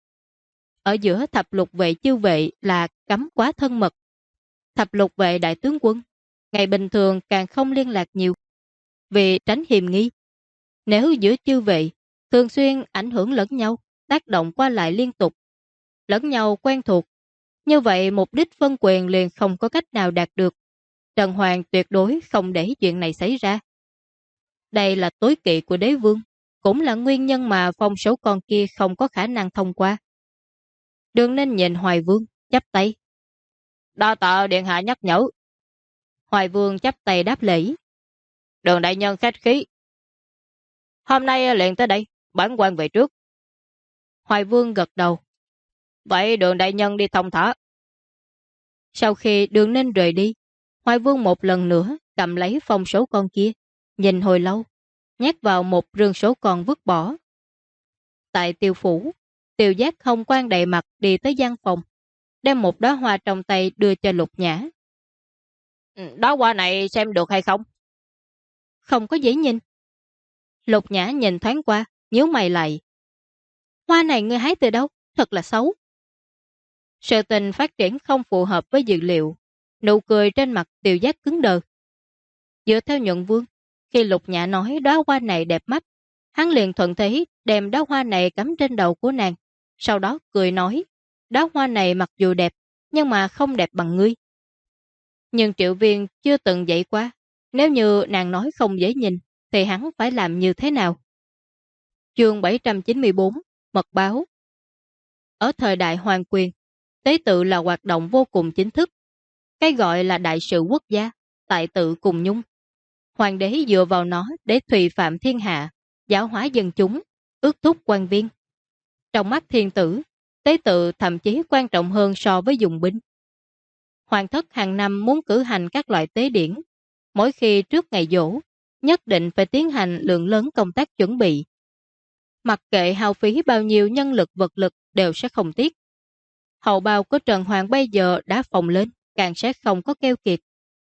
Ở giữa thập lục vệ chư vệ là cấm quá thân mật. Thập lục vệ đại tướng quân, ngày bình thường càng không liên lạc nhiều, vì tránh hiềm nghi. Nếu giữa chư vệ thường xuyên ảnh hưởng lẫn nhau, tác động qua lại liên tục, lẫn nhau quen thuộc, như vậy mục đích phân quyền liền không có cách nào đạt được. Trần Hoàng tuyệt đối không để chuyện này xảy ra. Đây là tối kỵ của đế vương, cũng là nguyên nhân mà phong số con kia không có khả năng thông qua. Đường Ninh nhìn Hoài Vương, chắp tay. Đa tạ điện hạ nhắc nhở. Hoài Vương chắp tay đáp lễ. Đường đại nhân khách khí. Hôm nay liền tới đây, bản quan về trước. Hoài Vương gật đầu. Vậy Đường đại nhân đi thông thả. Sau khi Đường Ninh rời đi, Hoài Vương một lần nữa cầm lấy phong số con kia, nhìn hồi lâu, nhét vào một rương số con vứt bỏ. Tại Tiêu phủ, Tiêu Giác không quan đầy mặt đi tới gian phòng, đem một đóa hoa trong tay đưa cho Lục Nhã. Đóa hoa này xem được hay không? Không có dễ nhìn. Lục Nhã nhìn thoáng qua, nhíu mày lại. Hoa này ngươi hái từ đâu? Thật là xấu. Sự tình phát triển không phù hợp với dự liệu. Nụ cười trên mặt Tiêu Giác cứng đờ. Dựa theo Nhuận Vương, khi Lục Nhã nói đóa hoa này đẹp mắt, hắn liền thuận thế đem đóa hoa này cắm trên đầu của nàng. Sau đó cười nói, đóa hoa này mặc dù đẹp, nhưng mà không đẹp bằng ngươi. Nhưng Triệu Viên chưa từng dạy qua, nếu như nàng nói không dễ nhìn, thì hắn phải làm như thế nào? Chương 794, Mật báo. Ở thời đại hoàng quyền, tế tự là hoạt động vô cùng chính thức. Cái gọi là đại sự quốc gia, tại tự cùng nhung. Hoàng đế dựa vào nó để thùy phạm thiên hạ, giáo hóa dân chúng, ước thúc quan viên. Trong mắt thiên tử, tế tự thậm chí quan trọng hơn so với dùng binh. Hoàng thất hàng năm muốn cử hành các loại tế điển. Mỗi khi trước ngày giỗ, nhất định phải tiến hành lượng lớn công tác chuẩn bị. Mặc kệ hao phí bao nhiêu nhân lực vật lực đều sẽ không tiếc. Hậu bào của Trần Hoàng bây giờ đã phồng lên, càng sẽ không có keo kiệt.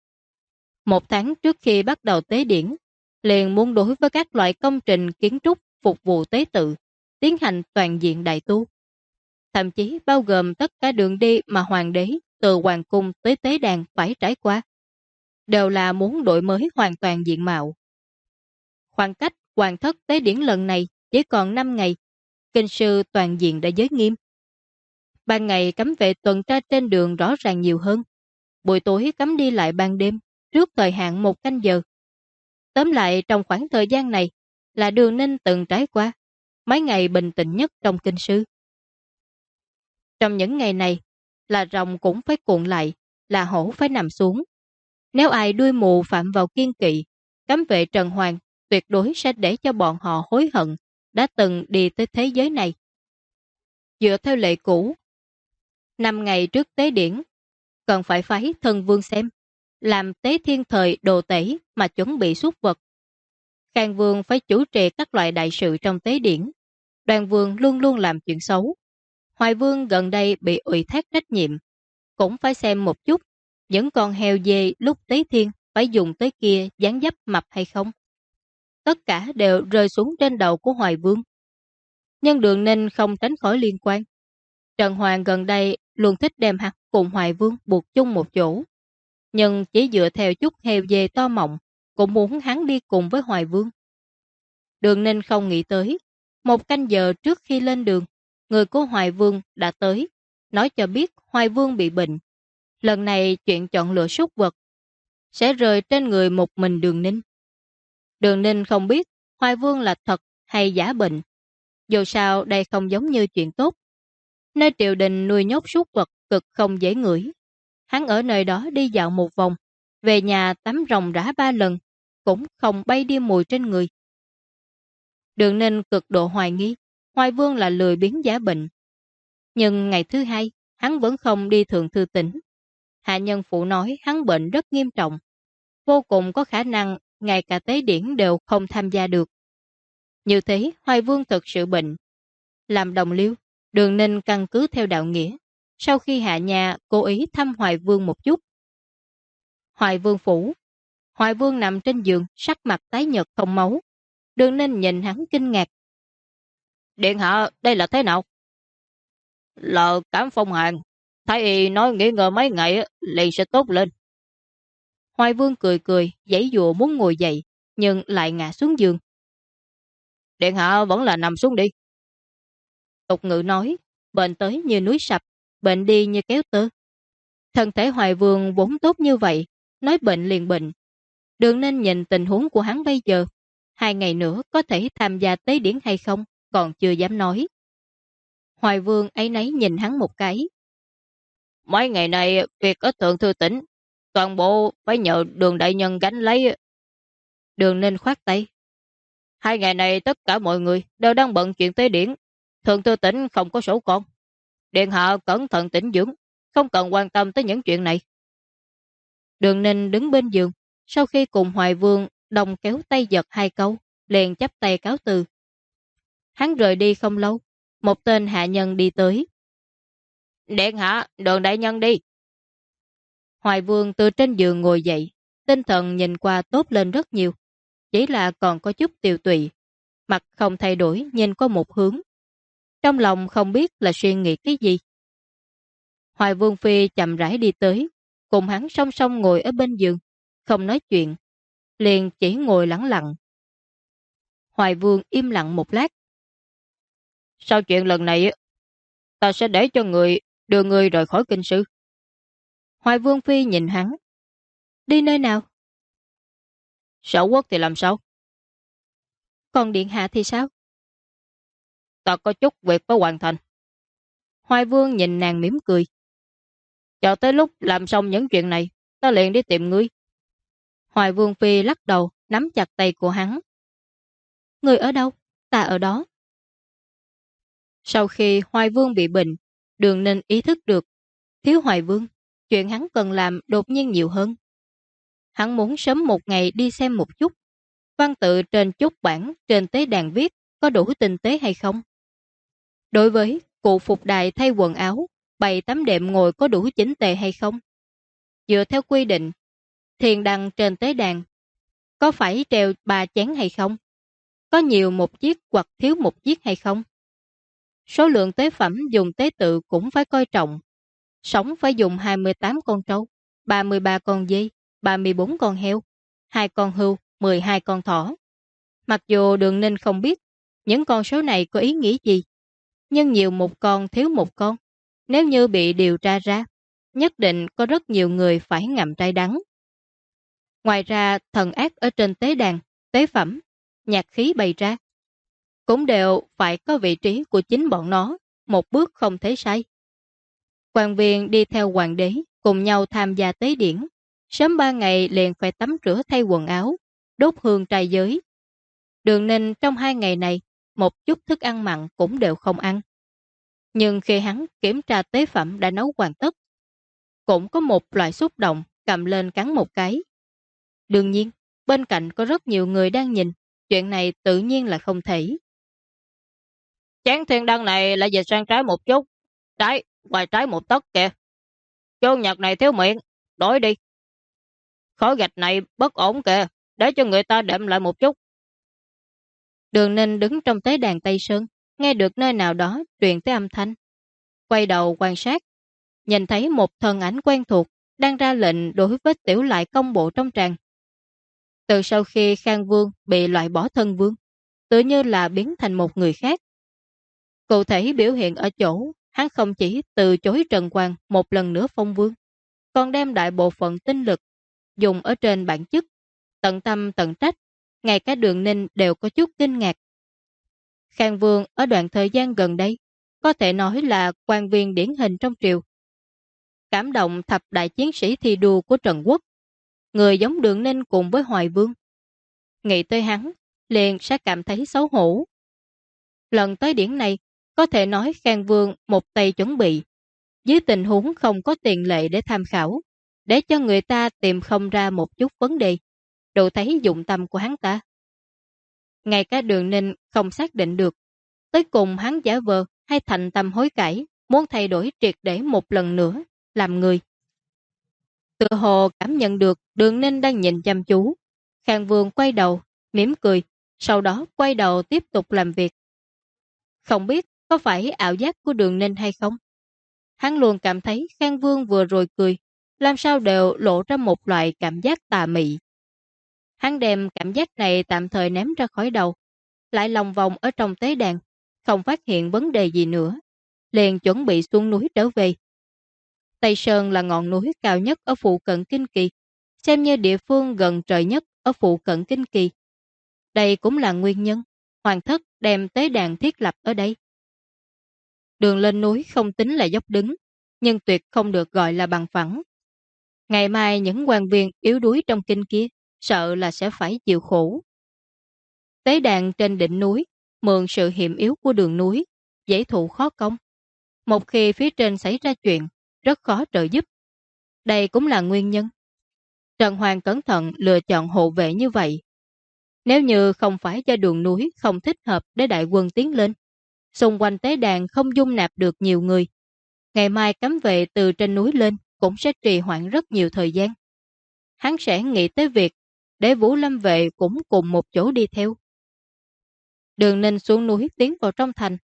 Một tháng trước khi bắt đầu tế điển, liền muốn đối với các loại công trình kiến trúc phục vụ tế tự, tiến hành toàn diện đại tu. Thậm chí bao gồm tất cả đường đi mà hoàng đế từ hoàng cung tới tế đàn phải trải qua, đều là muốn đổi mới hoàn toàn diện mạo. Khoảng cách hoàng thất tế điển lần này chỉ còn 5 ngày, kinh sư toàn diện đã giới nghiêm. Ban ngày cấm vệ tuần tra trên đường rõ ràng nhiều hơn, buổi tối cấm đi lại ban đêm, trước thời hạn 1 canh giờ. Tóm lại trong khoảng thời gian này là Đường Ninh từng trải qua mấy ngày bình tĩnh nhất trong kinh sư. Trong những ngày này, là rồng cũng phải cuộn lại, là hổ phải nằm xuống. Nếu ai đuôi mù phạm vào kiên kỵ, cấm vệ Trần Hoàng tuyệt đối sẽ để cho bọn họ hối hận đã từng đi tới thế giới này. Dựa theo lệ cũ, 5 ngày trước tế điển, cần phải phái thân vương xem, làm tế thiên thời đồ tể mà chuẩn bị xuất vật. Khang vương phải chủ trì các loại đại sự trong tế điển. Đoàn vương luôn luôn làm chuyện xấu. Hoài vương gần đây bị ủy thác trách nhiệm, cũng phải xem một chút những con heo dê lúc tế thiên phải dùng tới kia dáng dấp mập hay không. Tất cả đều rơi xuống trên đầu của Hoài vương. Nhưng Đường Ninh không tránh khỏi liên quan. Trần Hoàng gần đây luôn thích đem hắn cùng Hoài vương buộc chung một chỗ. Nhưng chỉ dựa theo chút heo dê to mọng, cũng muốn hắn đi cùng với Hoài vương. Đường Ninh không nghĩ tới, 1 canh giờ trước khi lên đường, người của Hoài vương đã tới, nói cho biết Hoài vương bị bệnh. Lần này chuyện chọn lựa súc vật sẽ rơi trên người một mình Đường Ninh. Đường Ninh không biết Hoài vương là thật hay giả bệnh. Dù sao đây không giống như chuyện tốt. Nơi triều đình nuôi nhốt súc vật cực không dễ ngửi. Hắn ở nơi đó đi dạo một vòng, về nhà tắm ròng rã 3 lần, cũng không bay đi mùi trên người. Đường Ninh cực độ hoài nghi Hoài vương là lười biếng giả bệnh. Nhưng ngày thứ 2, hắn vẫn không đi Thượng Thư Tỉnh. Hạ nhân phụ nói hắn bệnh rất nghiêm trọng, vô cùng có khả năng ngay cả tế điển đều không tham gia được. Như thế Hoài vương thực sự bệnh. Làm đồng liêu, Đường Ninh căn cứ theo đạo nghĩa. Sau khi hạ nhà cố ý thăm Hoài vương một chút. Hoài vương phủ. Hoài vương nằm trên giường, sắc mặt tái nhợt không máu. Đường Ninh nhìn hắn kinh ngạc. Điện hạ, đây là thế nào? Là cảm phong hàn. Thái y nói nghỉ ngơi mấy ngày liền sẽ tốt lên. Hoài vương cười cười, giãy giụa muốn ngồi dậy, nhưng lại ngã xuống giường. Điện hạ vẫn là nằm xuống đi. Tục ngữ nói, bệnh tới như núi sập, bệnh đi như kéo tơ. Thân thể Hoài vương vốn tốt như vậy, nói bệnh liền bệnh. Đường Ninh nhìn tình huống của hắn bây giờ, 2 ngày nữa có thể tham gia tế điển hay không, còn chưa dám nói. Hoài vương ấy nấy nhìn hắn một cái. Mấy ngày này việc ở Thượng Thư Tỉnh, toàn bộ phải nhờ Đường đại nhân gánh lấy. Đường Ninh khoát tay. 2 ngày này tất cả mọi người đều đang bận chuyện tế điển. Thượng Thư Tỉnh không có sổ con. Điện hạ cẩn thận tĩnh dưỡng, không cần quan tâm tới những chuyện này. Đường Ninh đứng bên giường, sau khi cùng Hoài vương đồng kéo tay giật 2 câu, liền chắp tay cáo từ. Hắn rời đi không lâu, một tên hạ nhân đi tới. Điện hạ, Đường đại nhân đi. Hoài vương từ trên giường ngồi dậy, tinh thần nhìn qua tốt lên rất nhiều, chỉ là còn có chút tiều tụy, mặt không thay đổi nhìn có một hướng. trong lòng không biết là suy nghĩ cái gì. Hoài Vương Phi chậm rãi đi tới, cùng hắn song song ngồi ở bên giường, không nói chuyện, liền chỉ ngồi lặng lặng. Hoài Vương im lặng một lát. Sau chuyện lần này, ta sẽ để cho người đưa người rời khỏi kinh sư. Hoài Vương Phi nhìn hắn. Đi nơi nào? Sở quốc thì làm sao? Còn điện hạ thì sao? Ta có chút việc phải hoàn thành. Hoài Vương nhìn nàng mỉm cười. Chờ tới lúc làm xong những chuyện này, ta liền đi tìm ngươi. Hoài Vương Phi lắc đầu, nắm chặt tay của hắn. Ngươi ở đâu? Ta ở đó. Sau khi Hoài Vương bị bệnh, Đường Ninh ý thức được, thiếu Hoài Vương, chuyện hắn cần làm đột nhiên nhiều hơn. Hắn muốn sớm một ngày đi xem một chút, văn tự trên chốt bảng trên tế đàn viết có đủ tinh tế hay không. Đối với cụ phục đài thay quần áo, bày tấm đệm ngồi có đủ chỉnh tề hay không. Dựa theo quy định, thiền đăng trên tế đàn có phải treo 3 chén hay không? Có nhiều một chiếc hoặc thiếu một chiếc hay không? Số lượng tế phẩm dùng tế tự cũng phải coi trọng. Sống phải dùng 28 con trâu, 33 con dê, 34 con heo, 2 con hươu, 12 con thỏ. Mặc dù Đường Ninh không biết những con số này có ý nghĩa gì, nhưng nhiều một con thiếu một con, nếu như bị điều tra ra, nhất định có rất nhiều người phải ngậm trái đắng. Ngoài ra, thần ác ở trên tế đàn, tế phẩm, nhạc khí bày ra, cũng đều phải có vị trí của chính bọn nó, một bước không thể sai. Quan viên đi theo hoàng đế, cùng nhau tham gia tế điển, sớm 3 ngày liền phải tắm rửa thay quần áo, đốt hương trai giới. Đường Ninh trong 2 ngày này, một chút thức ăn mặn cũng đều không ăn. Nhưng khi hắn kiểm tra tế phẩm đã nấu hoàn tất, cũng có một loại xúc động cầm lên cắn một cái. Đương nhiên, bên cạnh có rất nhiều người đang nhìn, chuyện này tự nhiên là không thể. Chén thiên đăng này lại về sang trái một chút, trái, ngoài trái một tấc kìa. Chôn nhật này thiếu miệng, đổi đi. Khối gạch này bất ổn kìa, để cho người ta đệm lại một chút. Đường Ninh đứng trong tế đàn Tây Sơn, nghe được nơi nào đó truyền tới âm thanh. Quay đầu quan sát, nhìn thấy một thân ảnh quen thuộc đang ra lệnh đối với tiểu lại công bộ trong tràng. Từ sau khi Khang Vương bị loại bỏ thân vương, tự như là biến thành một người khác. Cụ thể biểu hiện ở chỗ, hắn không chỉ từ chối Trần Quang một lần nữa phong vương, còn đem đại bộ phận tinh lực dùng ở trên bản chức, tận tâm tận trách, ngay cả Đường Ninh đều có chút kinh ngạc. Khang Vương ở đoạn thời gian gần đây, có thể nói là quan viên điển hình trong triều. Cảm động thập đại chiến sĩ thi đua của Trần Quốc, người giống Đường Ninh cùng với Hoài Vương. Nghĩ tới hắn, liền sẽ cảm thấy xấu hổ. Lần tới điển này, có thể nói Khang Vương một tay chuẩn bị, dưới tình huống không có tiền lệ để tham khảo, để cho người ta tìm không ra một chút vấn đề, đủ thấy dụng tâm của hắn ta. Ngay cả Đường Ninh không xác định được, tới cùng hắn giả vờ hay thành tâm hối cải, muốn thay đổi triệt để một lần nữa, làm người. Tự hồ cảm nhận được Đường Ninh đang nhìn chăm chú, Khang Vương quay đầu, mỉm cười, sau đó quay đầu tiếp tục làm việc. Không biết có phải ảo giác của Đường Ninh hay không? Hắn luôn cảm thấy Khang Vương vừa rồi cười, làm sao đều lộ ra một loại cảm giác tà mị. Hắn đem cảm giác này tạm thời ném ra khỏi đầu, lại lòng vòng ở trong tế đàn, không phát hiện vấn đề gì nữa, liền chuẩn bị xuống núi trở về. Tây Sơn là ngọn núi cao nhất ở phụ cận Kinh Kỳ, xem như địa phương gần trời nhất ở phụ cận Kinh Kỳ. Đây cũng là nguyên nhân Hoàng thất đem tế đàn thiết lập ở đây. Đường lên núi không tính là dốc đứng, nhưng tuyệt không được gọi là bằng phẳng. Ngày mai những quan viên yếu đuối trong kinh kia sợ là sẽ phải chịu khổ. Tế đàn trên đỉnh núi mượn sự hiểm yếu của đường núi, dễ thụ khó công. Một khi phía trên xảy ra chuyện, rất khó trợ giúp. Đây cũng là nguyên nhân Trần Hoàng cẩn thận lựa chọn hộ vệ như vậy. Nếu như không phải do đường núi không thích hợp để đại quân tiến lên, xung quanh tế đàn không dung nạp được nhiều người, ngày mai cấm vệ từ trên núi lên cũng sẽ trì hoãn rất nhiều thời gian. Hắn sẽ nghĩ tới việc để Vũ Lâm vệ cũng cùng một chỗ đi theo. Đường Ninh xuống núi tiến vào trong thành.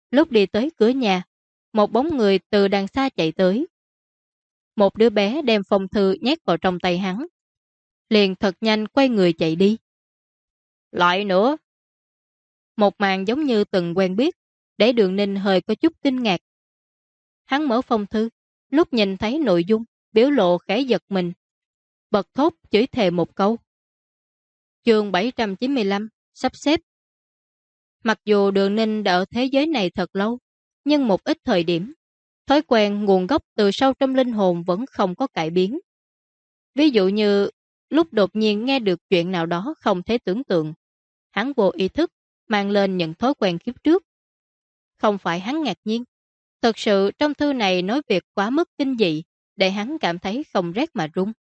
Lúc đi tới cửa nhà, một bóng người từ đằng xa chạy tới. Một đứa bé đem phong thư nhét vào trong tay hắn. Liền thật nhanh quay người chạy đi. Lại nữa. Một màn giống như từng quen biết, để Đường Ninh hơi có chút kinh ngạc. Hắn mở phong thư, lúc nhìn thấy nội dung, biểu lộ khẽ giật mình. Bật thốt chửi thề một câu. Chương 795, sắp xếp. Mặc dù Đường Ninh đã ở thế giới này thật lâu, nhưng một ít thời điểm, thói quen nguồn gốc từ sâu trong linh hồn vẫn không có cải biến. Ví dụ như lúc đột nhiên nghe được chuyện nào đó không thể tưởng tượng, hắn vô ý thức mang lên những thói quen kiếp trước. Không phải hắn ngạc nhiên, thật sự trong thư này nói việc quá mức kinh dị để hắn cảm thấy không rét mà run.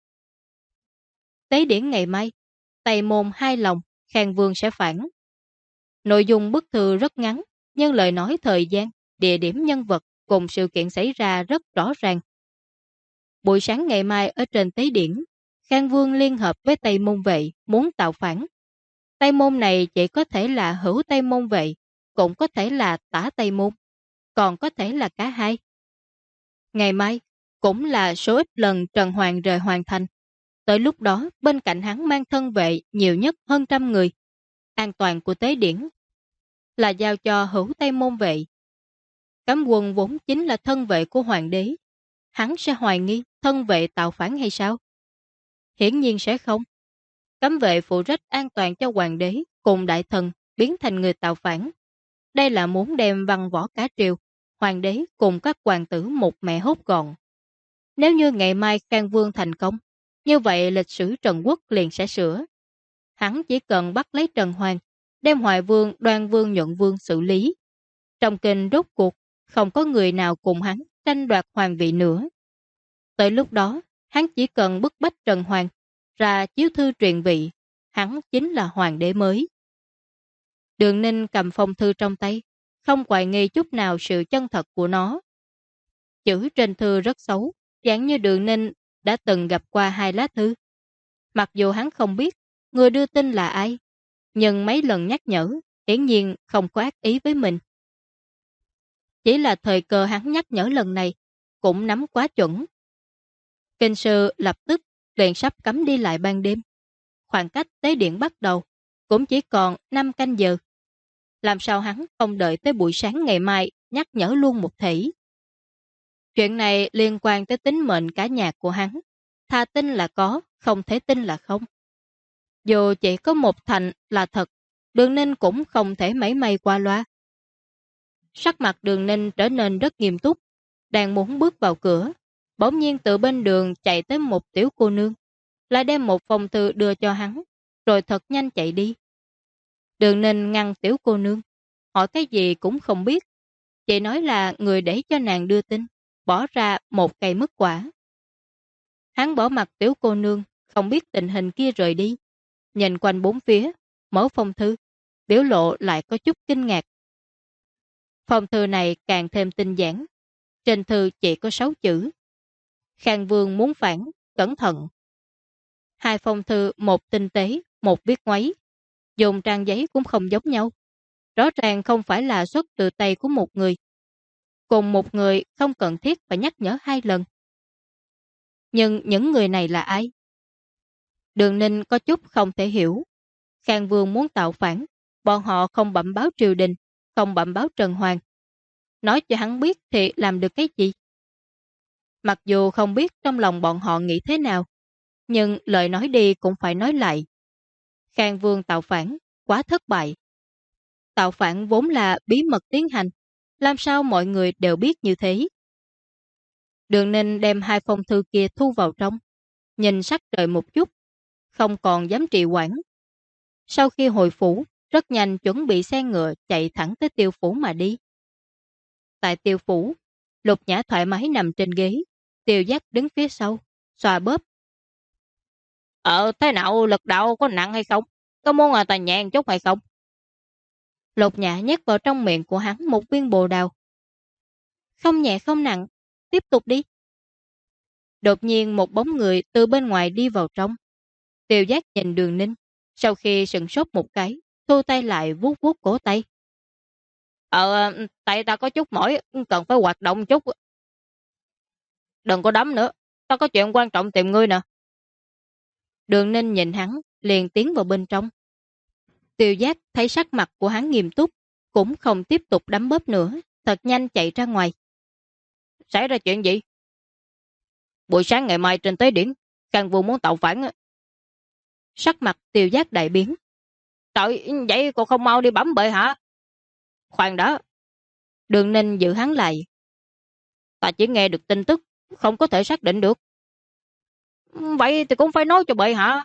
Tế điển ngày mai, Tây Môn hai lòng, Khang Vương sẽ phản. Nội dung bức thư rất ngắn, nhưng lời nói thời gian, địa điểm nhân vật cùng sự kiện xảy ra rất rõ ràng. Buổi sáng ngày mai ở trên tế điển, Khang Vương liên hợp với Tây Môn Vệ muốn tạo phản. Tây Môn này chỉ có thể là hữu Tây Môn Vệ, cũng có thể là tả Tây Môn, còn có thể là cả hai. Ngày mai cũng là số ít lần Trần Hoàng rời Hoàng Thành. Tới lúc đó bên cạnh hắn mang thân vệ nhiều nhất hơn 100 người. An toàn của tế điển là giao cho hữu Tây Môn Vệ. Cấm quân vốn chính là thân vệ của hoàng đế. Hắn sẽ hoài nghi thân vệ tạo phản hay sao? Hiển nhiên sẽ không. Cấm vệ phụ trách an toàn cho hoàng đế cùng đại thần biến thành người tạo phản. Đây là muốn đem văn võ cả triều, hoàng đế cùng các hoàng tử một mẹ hốt gọn. Nếu như ngày mai Khang Vương thành công, như vậy lịch sử Trần Quốc liền sẽ sửa. Hắn chỉ cần bắt lấy Trần Hoàng, đem Hoài Vương, Đoan Vương, Nhuận Vương xử lý. Trong kinh rốt cuộc, không có người nào cùng hắn tranh đoạt hoàng vị nữa. Tới lúc đó, hắn chỉ cần bức bách Trần Hoàng ra chiếu thư truyền vị, hắn chính là hoàng đế mới. Đường Ninh cầm phong thư trong tay, không hoài nghi chút nào sự chân thật của nó. Chữ trên thư rất xấu, dạng như Đường Ninh đã từng gặp qua 2 lá thư. Mặc dù hắn không biết người đưa tin là ai, nhưng mấy lần nhắc nhở, hiển nhiên không có ác ý với mình. Chỉ là thời cơ hắn nhắc nhở lần này, cũng nắm quá chuẩn. Kinh sư lập tức liền sắp cấm đi lại ban đêm. Khoảng cách tế điện bắt đầu, cũng chỉ còn 5 canh giờ. Làm sao hắn không đợi tới buổi sáng ngày mai nhắc nhở luôn một thể. Chuyện này liên quan tới tính mệnh cả nhà của hắn. Thà tin là có, không thể tin là không. Dù chỉ có một thành là thật, Đường Ninh cũng không thể mảy may qua loa. Sắc mặt Đường Ninh trở nên rất nghiêm túc, đang muốn bước vào cửa. Bỗng nhiên từ bên đường chạy tới một tiểu cô nương, lại đem một phong thư đưa cho hắn, rồi thật nhanh chạy đi. Đường Ninh ngăn tiểu cô nương, hỏi cái gì cũng không biết. Chị nói là người để cho nàng đưa tin, bỏ ra một cây mứt quả. Hắn bỏ mặt tiểu cô nương, không biết tình hình kia rời đi. Nhìn quanh bốn phía, mở phong thư, biểu lộ lại có chút kinh ngạc. Phong thư này càng thêm tinh giản. Trên thư chỉ có 6 chữ. Khang Vương muốn phản, cẩn thận. 2 phong thư, một tinh tế, một viết ngoáy. Dùng trang giấy cũng không giống nhau. Rõ ràng không phải là xuất từ tay của một người. Cùng một người không cần thiết phải nhắc nhở 2 lần. Nhưng những người này là ai? Đường Ninh có chút không thể hiểu. Khang Vương muốn tạo phản, bọn họ không bẩm báo triều đình, không bẩm báo Trần Hoàng. Nói cho hắn biết thì làm được cái gì? Mặc dù không biết trong lòng bọn họ nghĩ thế nào, nhưng lời nói đi cũng phải nói lại. Khang Vương tạo phản, quá thất bại. Tạo phản vốn là bí mật tiến hành, làm sao mọi người đều biết như thế? Đường Ninh đem 2 phong thư kia thu vào trong, nhìn sắc trời một chút, không còn dám trì hoãn. Sau khi hồi phủ, rất nhanh chuẩn bị xe ngựa chạy thẳng tới Tiêu phủ mà đi. Tại Tiêu phủ, Lục Nhã thoải mái nằm trên ghế, Tiêu Giác đứng phía sau, xoa bóp. Thế nào, lực đạo có nặng hay không? Có muốn ta nhẹ chút hay không? Lục Nhã nhét vào trong miệng của hắn một viên bồ đào. Không nhẹ không nặng, tiếp tục đi. Đột nhiên một bóng người từ bên ngoài đi vào trong. Tiêu Giác nhìn Đường Ninh, sau khi sửng sốt một cái, thu tay lại vuốt vuốt cổ tay. Tại ta có chút mỏi, cần phải hoạt động chút. Đừng có đấm nữa, ta có chuyện quan trọng tìm ngươi nè. Đường Ninh nhìn hắn, liền tiến vào bên trong. Tiêu Giác thấy sắc mặt của hắn nghiêm túc, cũng không tiếp tục đấm bóp nữa, thật nhanh chạy ra ngoài. Xảy ra chuyện gì? Buổi sáng ngày mai trên tế điển, Khang Vương muốn tạo phản. Sắc mặt Tiêu Giác đại biến. Trời, vậy còn không mau đi bấm bệ hả? Khoan đó. Đường Ninh giữ hắn lại. Ta chỉ nghe được tin tức, không có thể xác định được. Vậy thì cũng phải nói cho bệ hạ.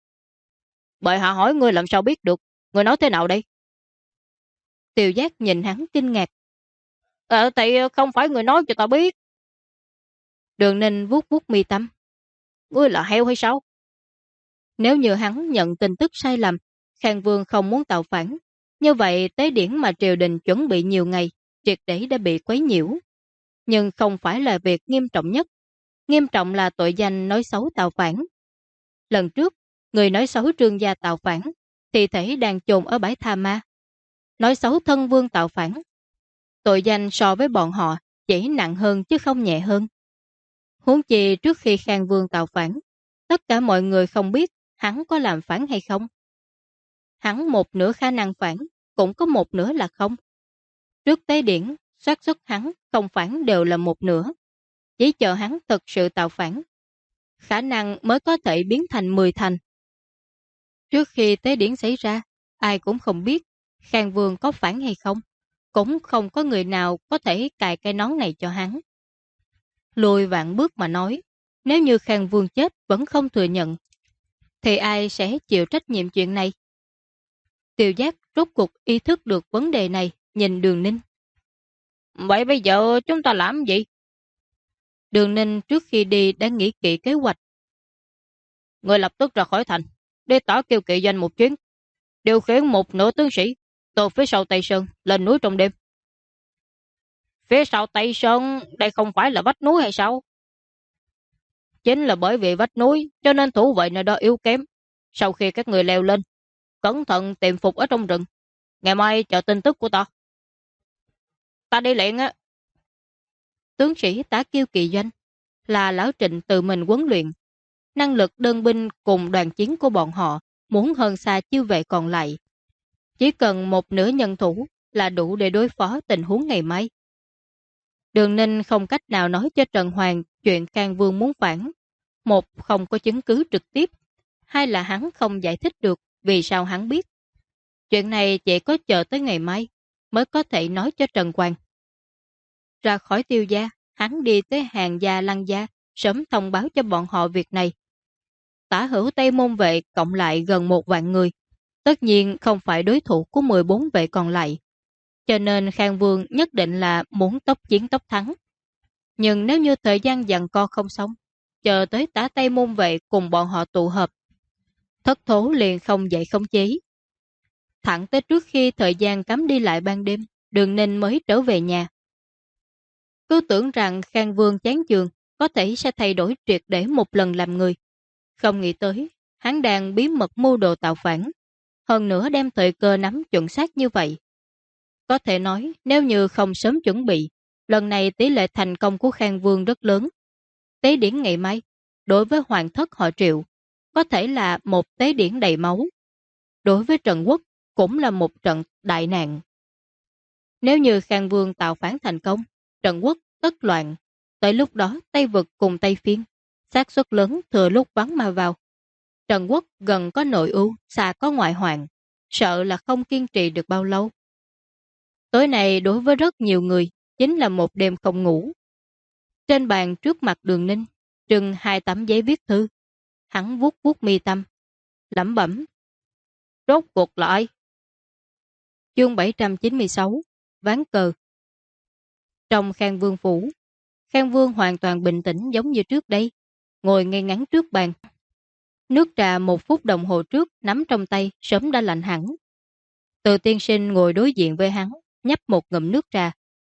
Bệ hạ hỏi ngươi làm sao biết được, ngươi nói thế nào đây? Tiêu Giác nhìn hắn kinh ngạc. Thì không phải người nói cho ta biết. Đường Ninh vuốt vuốt mi tâm. Ngươi là heo hay sao? Nếu như hắn nhận tin tức sai lầm, Khang Vương không muốn tạo phản, như vậy tế điển mà triều đình chuẩn bị nhiều ngày, triệt để đã bị quấy nhiễu. Nhưng không phải là việc nghiêm trọng nhất. Nghiêm trọng là tội danh nói xấu tạo phản. Lần trước, người nói xấu Trương gia tạo phản, thi thể đang chôn ở bãi Tha Ma. Nói xấu thân vương tạo phản. Tội danh so với bọn họ chỉ nặng hơn chứ không nhẹ hơn. Huống chi trước khi Khang Vương tạo phản, tất cả mọi người không biết hắn có làm phản hay không. Hắn một nửa khả năng phản, cũng có một nửa là không. Trước tế điển, xác suất hắn không phản đều là một nửa. Chỉ chờ hắn thực sự tạo phản, khả năng mới có thể biến thành 10 thành. Trước khi tế điển xảy ra, ai cũng không biết Khang Vương có phản hay không. Cũng không có người nào có thể cài cái nón này cho hắn. Lùi vạn bước mà nói, nếu như Khang Vương chết vẫn không thừa nhận, thì ai sẽ chịu trách nhiệm chuyện này? Tiêu Giác rốt cuộc ý thức được vấn đề này, nhìn Đường Ninh. Vậy bây giờ chúng ta làm gì? Đường Ninh trước khi đi đã nghĩ kỹ kế hoạch. Người lập tức ra khỏi thành, đi tỏ kêu kỵ doanh một chuyến, điều khiển một nửa tướng sĩ từ phía sau Tây Sơn lên núi trong đêm. Phía sau Tây Sơn đây không phải là vách núi hay sao? Chính là bởi vì vách núi cho nên thủ vệ nơi đó yếu kém. Sau khi các người leo lên, cẩn thận tìm phục ở trong rừng. Ngày mai chờ tin tức của ta. Ta đi luyện á. Tướng sĩ tá kiêu kỵ doanh là lão Trịnh tự mình huấn luyện. Năng lực đơn binh cùng đoàn chiến của bọn họ muốn hơn xa chiêu vệ còn lại. Chỉ cần một nửa nhân thủ là đủ để đối phó tình huống ngày mai. Đường Ninh không cách nào nói cho Trần Hoàng chuyện Khang Vương muốn phản. Một, không có chứng cứ trực tiếp. Hai là hắn không giải thích được vì sao hắn biết. Chuyện này chỉ có chờ tới ngày mai mới có thể nói cho Trần Hoàng. Ra khỏi Tiêu gia, hắn đi tới Hàng gia Lăng gia, sớm thông báo cho bọn họ việc này. Tả hữu Tây Môn vệ cộng lại gần 1 vạn người. Tất nhiên không phải đối thủ của 14 vệ còn lại. Cho nên Khang Vương nhất định là muốn tốc chiến tốc thắng. Nhưng nếu như thời gian giằng co không xong, chờ tới Tả Tây Môn vệ cùng bọn họ tụ hợp, thất thố liền không dậy không chế. Thẳng tới trước khi thời gian cấm đi lại ban đêm, Đường Ninh mới trở về nhà. Cứ tưởng rằng Khang Vương chán chường có thể sẽ thay đổi triệt để một lần làm người. Không nghĩ tới, hắn đang bí mật mưu đồ tạo phản. Hơn nữa đem thời cơ nắm chuẩn xác như vậy. Có thể nói, nếu như không sớm chuẩn bị, lần này tỷ lệ thành công của Khang Vương rất lớn. Tế điển ngày mai, đối với hoàng thất họ Triệu, có thể là một tế điển đầy máu. Đối với Trần Quốc, cũng là một trận đại nạn. Nếu như Khang Vương tạo phản thành công, Trần Quốc tất loạn. Tới lúc đó Tây Vực cùng Tây Phiên, xác suất lớn thừa lúc vắng mà vào. Trần Quốc gần có nội ưu, xa có ngoại hoạn, sợ là không kiên trì được bao lâu. Tối nay đối với rất nhiều người, chính là một đêm không ngủ. Trên bàn trước mặt Đường Ninh, trưng 2 tấm giấy viết thư. Hắn vuốt vuốt mi tâm, lẩm bẩm. Rốt cuộc là ai? Chương 796, Ván cờ. Trong Khang Vương phủ, Khang Vương hoàn toàn bình tĩnh giống như trước đây, ngồi ngay ngắn trước bàn. Nước trà 1 phút đồng hồ trước nắm trong tay sớm đã lạnh hẳn. Từ tiên sinh ngồi đối diện với hắn, nhấp một ngụm nước trà.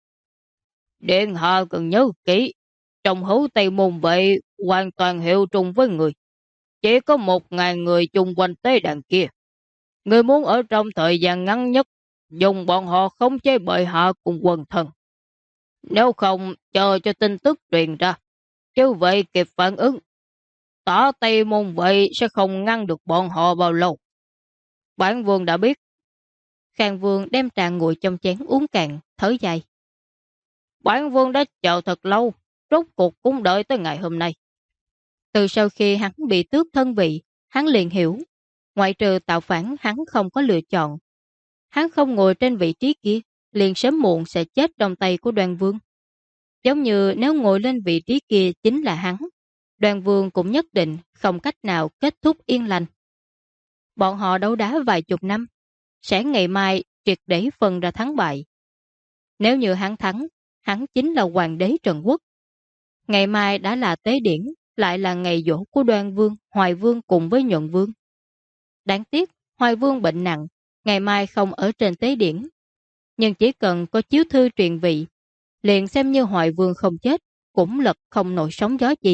Điện hạ cần nhớ kỹ, trong hữu Tây Môn vệ hoàn toàn hiệu trùng với người. Chỉ có 1.000 người chung quanh tế đàn kia. Người muốn ở trong thời gian ngắn nhất, dùng bọn họ khống chế bệ hạ cùng quần thần. Nếu không chờ cho tin tức truyền ra, chứ vậy kịp phản ứng, tả Tây Môn vậy sẽ không ngăn được bọn họ bao lâu. Bản vương đã biết. Khang Vương đem trà nguội trong chén uống cạn, thở dài. Bản vương đã chờ thật lâu, rốt cuộc cũng đợi tới ngày hôm nay. Từ sau khi hắn bị tước thân vị, hắn liền hiểu, ngoại trừ tạo phản hắn không có lựa chọn. Hắn không ngồi trên vị trí kia, liền sớm muộn sẽ chết trong tay của Đoan Vương. Giống như nếu ngồi lên vị trí kia chính là hắn, Đoan Vương cũng nhất định không cách nào kết thúc yên lành. Bọn họ đấu đá vài chục năm, sẽ ngày mai triệt để phân ra thắng bại. Nếu như hắn thắng, hắn chính là hoàng đế Trần Quốc. Ngày mai đã là tế điển, lại là ngày giỗ của Đoan Vương, Hoài Vương cùng với Nhuận Vương. Đáng tiếc, Hoài Vương bệnh nặng, ngày mai không ở trên tế điển. Nhưng chỉ cần có chiếu thư truyền vị, liền xem như Hoài Vương không chết, cũng lật không nổi sóng gió gì.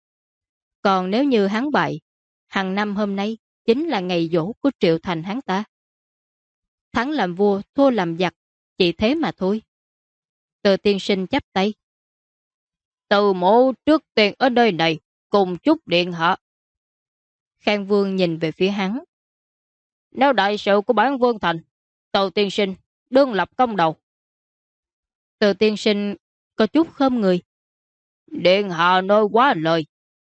Còn nếu như hắn bại, hàng năm hôm nay chính là ngày giỗ của Triệu Thành hắn ta. Thắng làm vua, thua làm giặc, chỉ thế mà thôi. Từ tiên sinh chắp tay. Từ mộ trước tiên ở nơi này, cùng chúc điện hạ. Khang Vương nhìn về phía hắn. Nếu đại sự của bản vương thành, Từ tiên sinh đương lập công đầu. Từ tiên sinh có chút khom người. Điện hạ nói quá lời.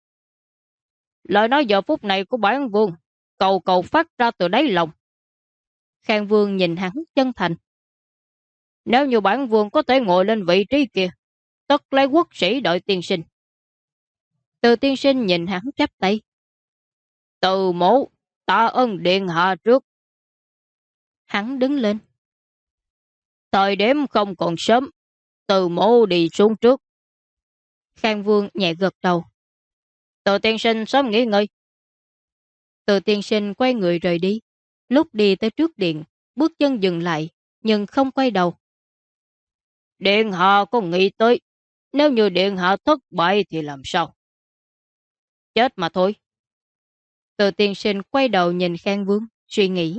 Lời nói giờ phút này của bản vương, cầu cầu phát ra từ đáy lòng. Khang Vương nhìn hắn chân thành. Nếu như bản vương có thể ngồi lên vị trí kia, tất lấy quốc sĩ đợi tiên sinh. Từ tiên sinh nhìn hắn chắp tay. Từ mộ, tạ ơn điện hạ trước. Hắn đứng lên. Thời điểm không còn sớm, từ mộ đi xuống trước. Khang Vương nhẹ gật đầu. Từ tiên sinh sớm nghỉ ngơi. Từ tiên sinh quay người rời đi. Lúc đi tới trước điện, bước chân dừng lại, nhưng không quay đầu. Điện hạ có nghĩ tới, nếu như điện hạ thất bại thì làm sao? Chết mà thôi. Từ tiên sinh quay đầu nhìn Khang Vương, suy nghĩ.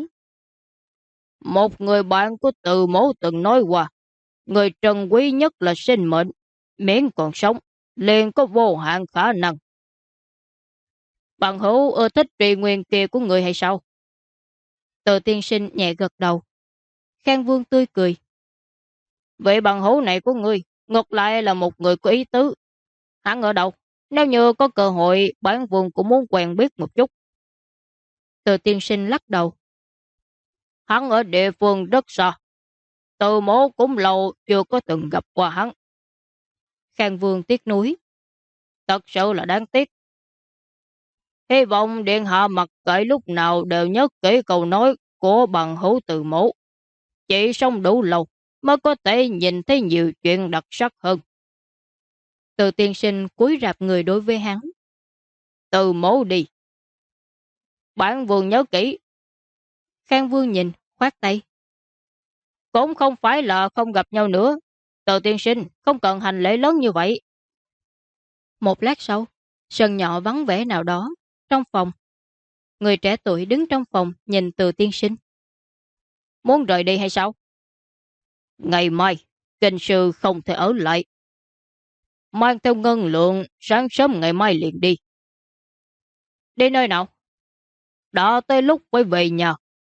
Một người bạn của Từ mẫu từng nói qua, người trân quý nhất là sinh mệnh, miễn còn sống, liền có vô hạn khả năng. Bằng hữu ưa thích trì nguyên kia của người hay sao? Từ tiên sinh nhẹ gật đầu. Khang Vương tươi cười. Vậy bằng hữu này của người, ngược lại là một người có ý tứ. Hắn ở đâu? Nếu như có cơ hội, bản vương cũng muốn quen biết một chút. Từ tiên sinh lắc đầu. Hắn ở địa phương rất xa. Từ mẫu cũng lâu chưa có từng gặp qua hắn. Khang Vương tiếc nuối. Thật sự là đáng tiếc. Hy vọng điện hạ mặc kệ lúc nào đều nhớ kỹ câu nói của bằng hữu Từ mẫu. Chỉ sống đủ lâu mới có thể nhìn thấy nhiều chuyện đặc sắc hơn. Từ tiên sinh cúi rạp người đối với hắn. Từ mẫu đi. Bản vương nhớ kỹ. Khang Vương nhìn, khoát tay. Cũng không phải là không gặp nhau nữa. Từ tiên sinh không cần hành lễ lớn như vậy. Một lát sau, sân nhỏ vắng vẻ nào đó, trong phòng. Người trẻ tuổi đứng trong phòng nhìn Từ tiên sinh. Muốn rời đi hay sao? Ngày mai, kinh sư không thể ở lại. Mang theo ngân lượng, sáng sớm ngày mai liền đi. Đi nơi nào? Đã tới lúc phải về nhà.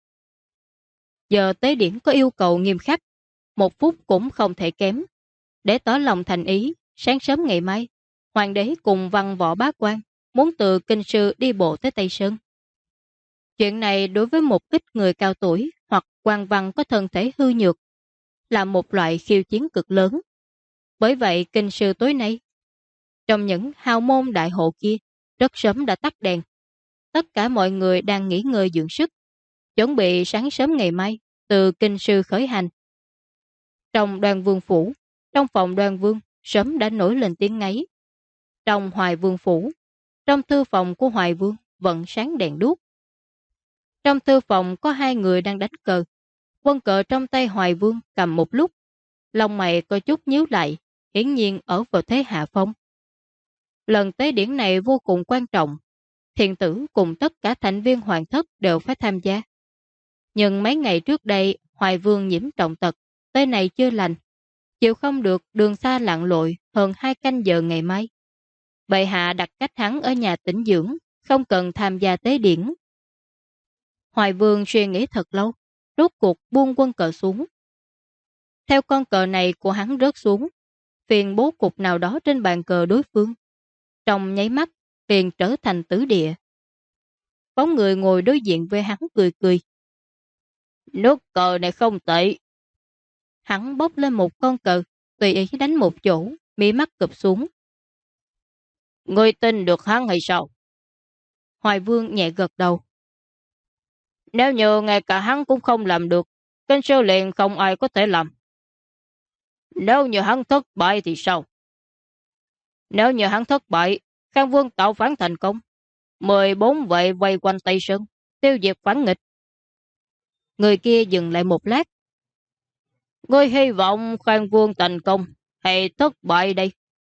Giờ tế điển có yêu cầu nghiêm khắc, 1 phút cũng không thể kém. Để tỏ lòng thành ý, sáng sớm ngày mai, hoàng đế cùng văn võ bá quan muốn từ kinh sư đi bộ tới Tây Sơn. Chuyện này đối với một ít người cao tuổi hoặc quan văn có thân thể hư nhược là một loại khiêu chiến cực lớn. Bởi vậy kinh sư tối nay, trong những hào môn đại hộ kia, rất sớm đã tắt đèn. Tất cả mọi người đang nghỉ ngơi dưỡng sức, chuẩn bị sáng sớm ngày mai từ kinh sư khởi hành. Trong Đoan Vương phủ, trong phòng Đoan Vương sớm đã nổi lên tiếng ngáy. Trong Hoài Vương phủ, trong thư phòng của Hoài Vương vẫn sáng đèn đuốc. Trong thư phòng có 2 người đang đánh cờ. Quân cờ trong tay Hoài Vương cầm một lúc, lông mày có chút nhíu lại, hiển nhiên ở vào thế hạ phong. Lần tế điển này vô cùng quan trọng, thiền tử cùng tất cả thành viên hoàng thất đều phải tham gia. Nhưng mấy ngày trước đây, Hoài Vương nhiễm trọng tật, tới này chưa lành. Chịu không được đường xa lặn lội hơn 2 canh giờ ngày mai. Bệ hạ đặt cách hắn ở nhà tĩnh dưỡng, không cần tham gia tế điển. Hoài Vương suy nghĩ thật lâu, rốt cuộc buông quân cờ xuống. Theo con cờ này của hắn rớt xuống, phiền bố cục nào đó trên bàn cờ đối phương. Trong nháy mắt, liền trở thành tử địa. Bóng người ngồi đối diện với hắn cười cười. Nước cờ này không tệ. Hắn bốc lên một con cờ, tùy ý đánh một chỗ, mí mắt cụp xuống. Ngươi tin được hắn hay sao? Hoài Vương nhẹ gật đầu. Nếu như ngay cả hắn cũng không làm được, kênh sư liền không ai có thể làm. Nếu như hắn thất bại thì sao? Nếu như hắn thất bại, Khang Vương tạo phản thành công. 14 vệ vây quanh Tây Sơn, tiêu diệt phản nghịch. Người kia dừng lại một lát. Ngươi hy vọng Khang Vương thành công hay thất bại đây?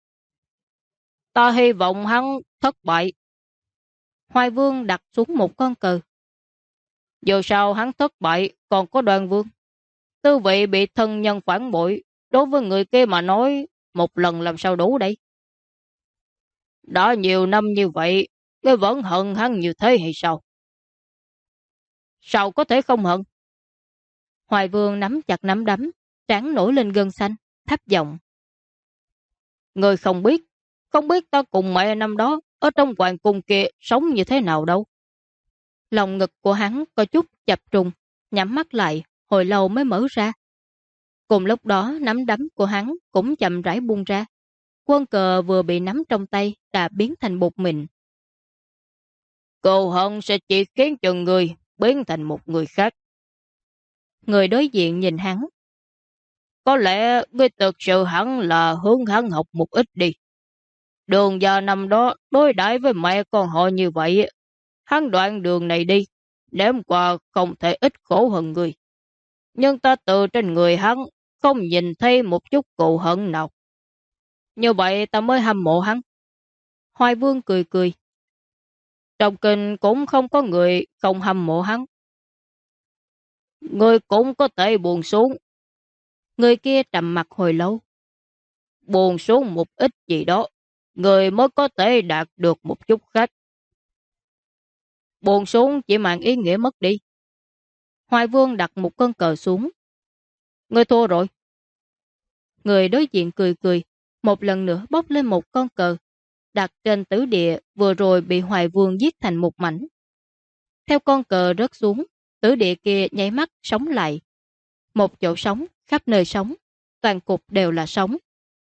Ta hy vọng hắn thất bại. Hoài Vương đặt xuống một con cờ. Dù sao hắn thất bại, còn có Đoàn Vương. Tư vị bị thân nhân phản bội, đối với người kia mà nói, một lần làm sao đủ đây? Đã nhiều năm như vậy, ngươi vẫn hận hắn như thế hay sao? Sao có thể không hận? Hoài Vương nắm chặt nắm đấm, trán nổi lên gân xanh, thấp giọng. Ngươi không biết ta cùng mẹ năm đó ở trong hoàng cung kia sống như thế nào đâu. Lòng ngực của hắn có chút chập trùng, nhắm mắt lại, hồi lâu mới mở ra. Cùng lúc đó nắm đấm của hắn cũng chậm rãi buông ra. Quân cờ vừa bị nắm trong tay đã biến thành bột mịn. Cừu hận sẽ chỉ khiến cho người biến thành một người khác. Người đối diện nhìn hắn. Có lẽ ngươi thực sự hẳn là hướng hắn học một ít đi. Đường Gia năm đó đối đãi với mẹ con họ như vậy, hắn đoạn đường này đi, nếm qua không thể ít khổ hơn người. Nhưng ta từ trên người hắn không nhìn thấy một chút cừu hận nào. Như vậy ta mới hâm mộ hắn. Hoài Vương cười cười. Trong kinh cũng không có người không hâm mộ hắn. Người cũng có thể buồn xuống. Người kia trầm mặt hồi lâu. Buồn xuống một ít gì đó, người mới có thể đạt được một chút khác. Buồn xuống chỉ mang ý nghĩa mất đi. Hoài Vương đặt một con cờ xuống. Người thua rồi. Người đối diện cười cười, một lần nữa bốc lên một con cờ, đặt trên tử địa vừa rồi bị Hoài Vương giết thành một mảnh. Theo con cờ rớt xuống, tử địa kia nháy mắt sống lại. Một chỗ sống, khắp nơi sống, toàn cục đều là sống.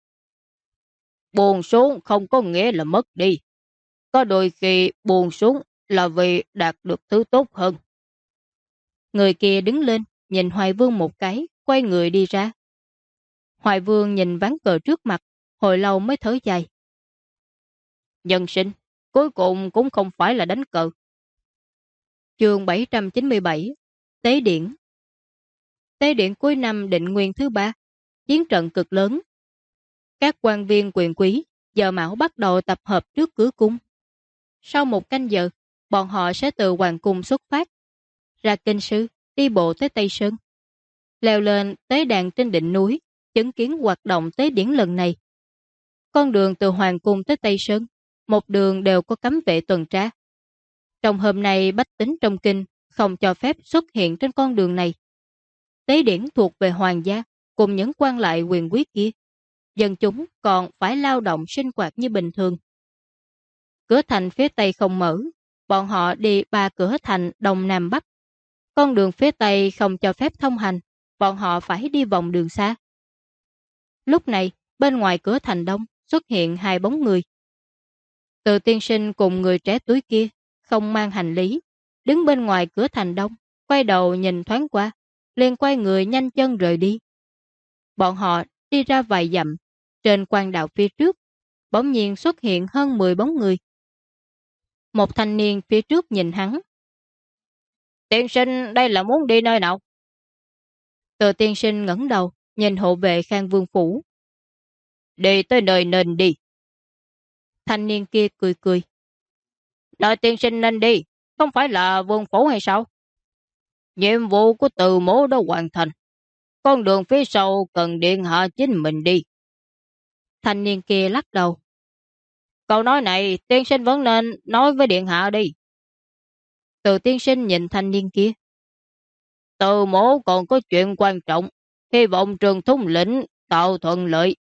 Buồn xuống không có nghĩa là mất đi. Có đôi khi buồn xuống là vì đạt được thứ tốt hơn. Người kia đứng lên, nhìn Hoài Vương một cái, quay người đi ra. Hoài Vương nhìn ván cờ trước mặt, hồi lâu mới thở dài. Nhân sinh, cuối cùng cũng không phải là đánh cờ. Chương 797 Tế điển. Tế điển cuối năm Định Nguyên thứ 3, chiến trận cực lớn. Các quan viên quyền quý giờ mão bắt đầu tập hợp trước cửa cung. Sau một canh giờ, bọn họ sẽ từ hoàng cung xuất phát, ra kinh sư, đi bộ tới Tây Sơn, leo lên tế đàn trên đỉnh núi, chứng kiến hoạt động tế điển lần này. Con đường từ hoàng cung tới Tây Sơn, một đường đều có cấm vệ tuần tra. Trong hôm nay bách tính trong kinh không cho phép xuất hiện trên con đường này. Tế điển thuộc về hoàng gia cùng những quan lại quyền quý kia. Dân chúng còn phải lao động sinh hoạt như bình thường. Cửa thành phía Tây không mở, bọn họ đi 3 cửa thành Đông Nam Bắc. Con đường phía Tây không cho phép thông hành, bọn họ phải đi vòng đường xa. Lúc này, bên ngoài cửa thành Đông xuất hiện 2 bóng người. Từ tiên sinh cùng người trẻ tuổi kia, không mang hành lý, đứng bên ngoài cửa thành Đông, quay đầu nhìn thoáng qua, liền quay người nhanh chân rời đi. Bọn họ đi ra vài dặm, trên quan đạo phía trước, bỗng nhiên xuất hiện hơn 10 bóng người. Một thanh niên phía trước nhìn hắn. Tiên sinh đây là muốn đi nơi nào? Từ tiên sinh ngẩng đầu, nhìn hộ vệ Khang Vương Phủ. Đi tới nơi nên đi. Thanh niên kia cười cười. Nơi tiên sinh nên đi, không phải là Vương Phủ hay sao? Nhiệm vụ của Từ Mỗ đã hoàn thành. Con đường phía sau cần điện hạ chính mình đi. Thanh niên kia lắc đầu. Câu nói này tiên sinh vẫn nên nói với điện hạ đi. Từ tiên sinh nhìn thanh niên kia. Từ Mỗ còn có chuyện quan trọng. Hy vọng Trường thống lĩnh tạo thuận lợi.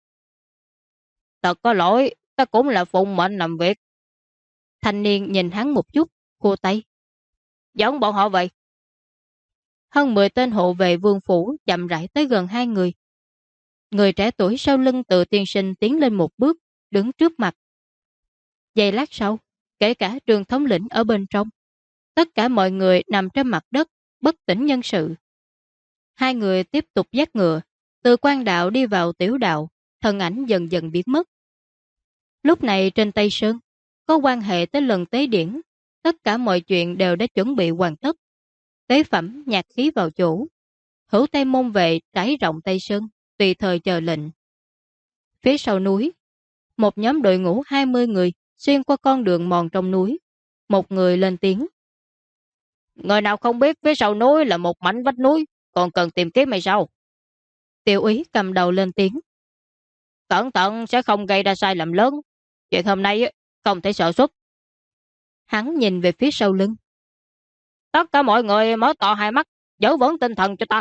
Thật có lỗi, ta cũng là phụng mệnh làm việc. Thanh niên nhìn hắn một chút, khua tay. Dẫn bọn họ vậy. Hơn 10 tên hộ vệ vương phủ chậm rãi tới gần hai người. Người trẻ tuổi sau lưng Từ tiên sinh tiến lên một bước, đứng trước mặt. Giây lát sau, kể cả Trường thống lĩnh ở bên trong, tất cả mọi người nằm trên mặt đất, bất tỉnh nhân sự. Hai người tiếp tục dắt ngựa, từ quan đạo đi vào tiểu đạo, thân ảnh dần dần biến mất. Lúc này trên Tây Sơn, có quan hệ tới lần tế điển, tất cả mọi chuyện đều đã chuẩn bị hoàn tất. Tế phẩm nhạc khí vào chỗ, hữu Tây môn vệ trải rộng Tây Sơn, tùy thời chờ lệnh. Phía sau núi, một nhóm đội ngũ 20 người xuyên qua con đường mòn trong núi. Một người lên tiếng. Người nào không biết phía sau núi là một mảnh vách núi, còn cần tìm kiếm hay sao? Tiểu úy cầm đầu lên tiếng. Cẩn thận sẽ không gây ra sai lầm lớn. Chuyện hôm nay không thể sợ xuất. Hắn nhìn về phía sau lưng. Tất cả mọi người mở to hai mắt, giữ vững tinh thần cho ta.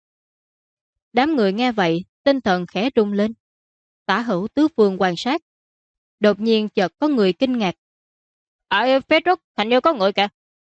Đám người nghe vậy, tinh thần khẽ rung lên. Tả hữu tứ phương quan sát. Đột nhiên chợt có người kinh ngạc. Ở phía trước hình như có người kìa.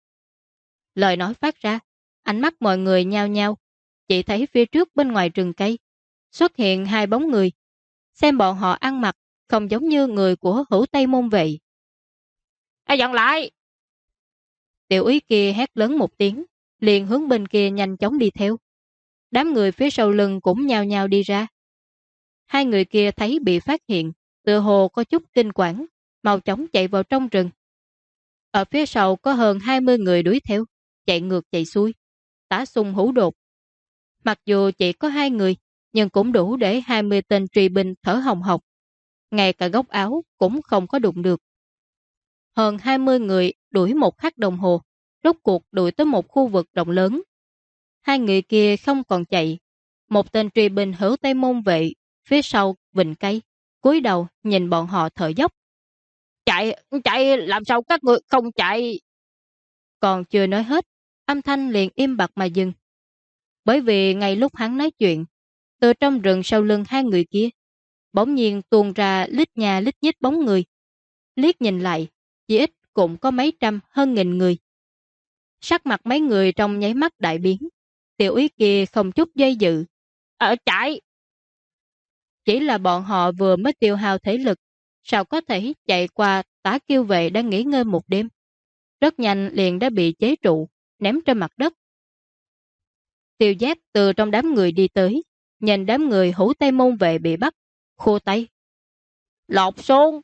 Lời nói phát ra, ánh mắt mọi người nhao nhao. Chỉ thấy phía trước bên ngoài rừng cây xuất hiện hai bóng người. Xem bọn họ ăn mặc không giống như người của hữu Tây môn vệ. Dặn lại. Tiểu úy kia hét lớn một tiếng, liền hướng bên kia nhanh chóng đi theo. Đám người phía sau lưng cũng nhao nhao đi ra. Hai người kia thấy bị phát hiện, tựa hồ có chút kinh quản, mau chóng chạy vào trong rừng. Ở phía sau có hơn 20 người đuổi theo, chạy ngược chạy xuôi, tả xung hữu đột. Mặc dù chỉ có 2 người, nhưng cũng đủ để 20 tên truy binh thở hồng hộc. Ngay cả góc áo cũng không có đụng được. Hơn 20 người đuổi một khắc đồng hồ, rốt cuộc đuổi tới một khu vực rộng lớn. Hai người kia không còn chạy. Một tên truy binh hữu Tây môn vệ, phía sau vịnh cây, cúi đầu nhìn bọn họ thở dốc. Chạy, làm sao các người không chạy? Còn chưa nói hết, âm thanh liền im bặt mà dừng. Bởi vì ngay lúc hắn nói chuyện, từ trong rừng sau lưng hai người kia, bỗng nhiên tuôn ra lít nhà lít nhít bóng người. Liếc nhìn lại, chỉ ít cũng có mấy trăm hơn nghìn người. Sắc mặt mấy người trong nháy mắt đại biến. Tiểu úy kia không chút dây dự. Chạy! Chỉ là bọn họ vừa mới tiêu hao thể lực, sao có thể chạy qua Tả Kiêu vệ đang nghỉ ngơi một đêm. Rất nhanh liền đã bị chế trụ, ném trên mặt đất. Tiêu Giác từ trong đám người đi tới, nhìn đám người hữu Tây môn vệ bị bắt, khô tay. Lột xuống!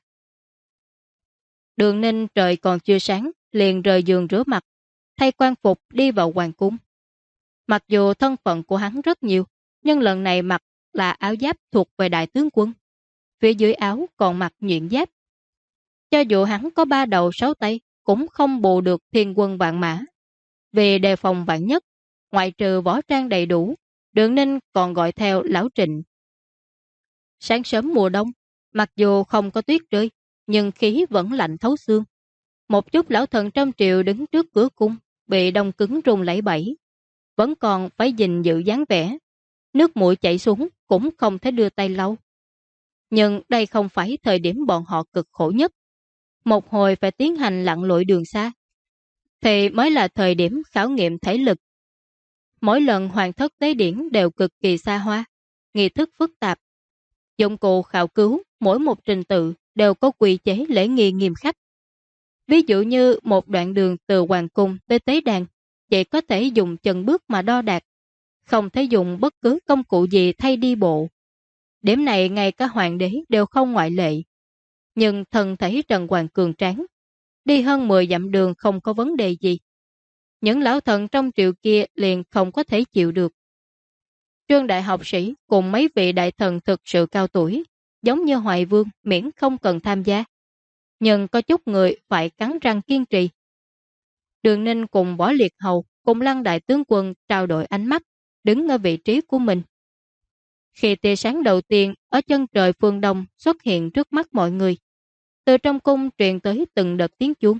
Đường Ninh trời còn chưa sáng, liền rời giường rửa mặt, thay quan phục đi vào hoàng cung. Mặc dù thân phận của hắn rất nhiều, nhưng lần này mặc là áo giáp thuộc về đại tướng quân. Phía dưới áo còn mặc nhuyễn giáp. Cho dù hắn có 3 đầu 6 tay, cũng không bù được thiên quân vạn mã. Vì đề phòng vạn nhất, ngoại trừ võ trang đầy đủ, Đường Ninh còn gọi theo lão Trịnh. Sáng sớm mùa đông, mặc dù không có tuyết rơi, nhưng khí vẫn lạnh thấu xương. Một chút lão thần trong triều đứng trước cửa cung, bị đông cứng run lẩy bẩy, vẫn còn phải gìn giữ dáng vẻ. Nước mũi chảy xuống cũng không thể đưa tay lau. Nhưng đây không phải thời điểm bọn họ cực khổ nhất. Một hồi phải tiến hành lặn lội đường xa, thì mới là thời điểm khảo nghiệm thể lực. Mỗi lần hoàng thất tế điển đều cực kỳ xa hoa, nghi thức phức tạp. Dụng cụ khảo cứu mỗi một trình tự đều có quy chế lễ nghi nghiêm khắc. Ví dụ như một đoạn đường từ hoàng cung tới tế đàn, chỉ có thể dùng chân bước mà đo đạc, không thể dùng bất cứ công cụ gì thay đi bộ. Điểm này ngay cả hoàng đế đều không ngoại lệ. Nhưng thần thể Trần Hoàng cường tráng, đi hơn 10 dặm đường không có vấn đề gì. Những lão thần trong triều kia liền không có thể chịu được. Trương đại học sĩ cùng mấy vị đại thần thực sự cao tuổi, giống như Hoài Vương miễn không cần tham gia. Nhưng có chút người phải cắn răng kiên trì. Đường Ninh cùng Võ Liệt Hầu cùng Lăng đại tướng quân trao đổi ánh mắt, đứng ở vị trí của mình. Khi tia sáng đầu tiên ở chân trời phương đông xuất hiện trước mắt mọi người, từ trong cung truyền tới từng đợt tiếng chuông.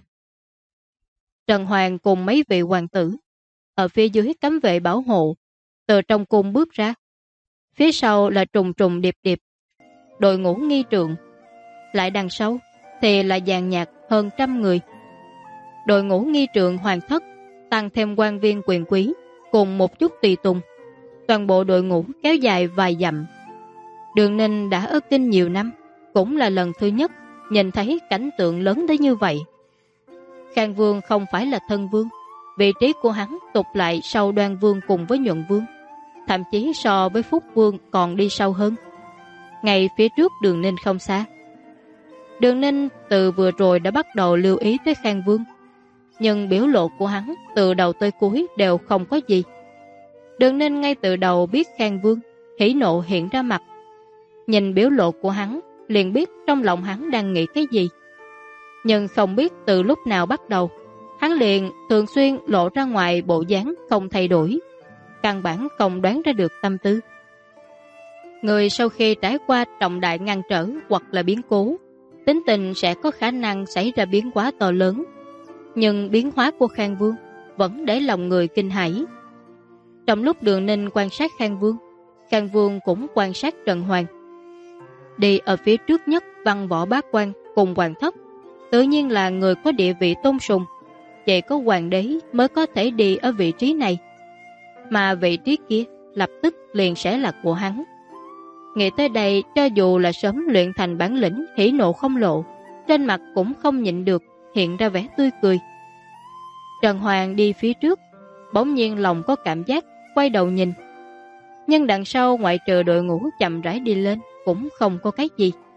Trần Hoàng cùng mấy vị hoàng tử ở phía dưới cấm vệ bảo hộ từ trong cung bước ra. Phía sau là trùng trùng điệp điệp đội ngũ nghi trượng, lại đằng sau thì là dàn nhạc hơn 100 người. Đội ngũ nghi trượng hoàng thất tăng thêm quan viên quyền quý cùng một chút tùy tùng. Toàn bộ đội ngũ kéo dài vài dặm. Đường Ninh đã ở kinh nhiều năm, cũng là lần thứ nhất nhìn thấy cảnh tượng lớn tới như vậy. Khang Vương không phải là thân vương, vị trí của hắn tụt lại sau Đoan Vương cùng với Nhuận Vương, thậm chí so với Phúc Vương còn đi sâu hơn. Ngay phía trước Đường Ninh không xa. Đường Ninh từ vừa rồi đã bắt đầu lưu ý tới Khang Vương, nhưng biểu lộ của hắn từ đầu tới cuối đều không có gì. Đường Ninh ngay từ đầu biết Khang Vương hỉ nộ hiện ra mặt, nhìn biểu lộ của hắn liền biết trong lòng hắn đang nghĩ cái gì. Nhưng không biết từ lúc nào bắt đầu, hắn liền thường xuyên lộ ra ngoài bộ dáng không thay đổi, căn bản không đoán ra được tâm tư. Người sau khi trải qua trọng đại ngăn trở hoặc là biến cố, tính tình sẽ có khả năng xảy ra biến hóa to lớn, nhưng biến hóa của Khang Vương vẫn để lòng người kinh hãi. Trong lúc Đường Ninh quan sát Khang Vương cũng quan sát Trần Hoàng. Đi ở phía trước nhất Văn Võ Bá Quan cùng hoàng thất, tự nhiên là người có địa vị tôn sùng, chỉ có hoàng đế mới có thể đi ở vị trí này, mà vị trí kia lập tức liền sẽ là của hắn. Nghĩ tới đây, cho dù là sớm luyện thành bản lĩnh hỉ nộ không lộ, trên mặt cũng không nhịn được hiện ra vẻ tươi cười. Trần Hoàng đi phía trước, bỗng nhiên lòng có cảm giác quay đầu nhìn, nhưng đằng sau ngoại trừ đội ngũ chậm rãi đi lên cũng không có cái gì.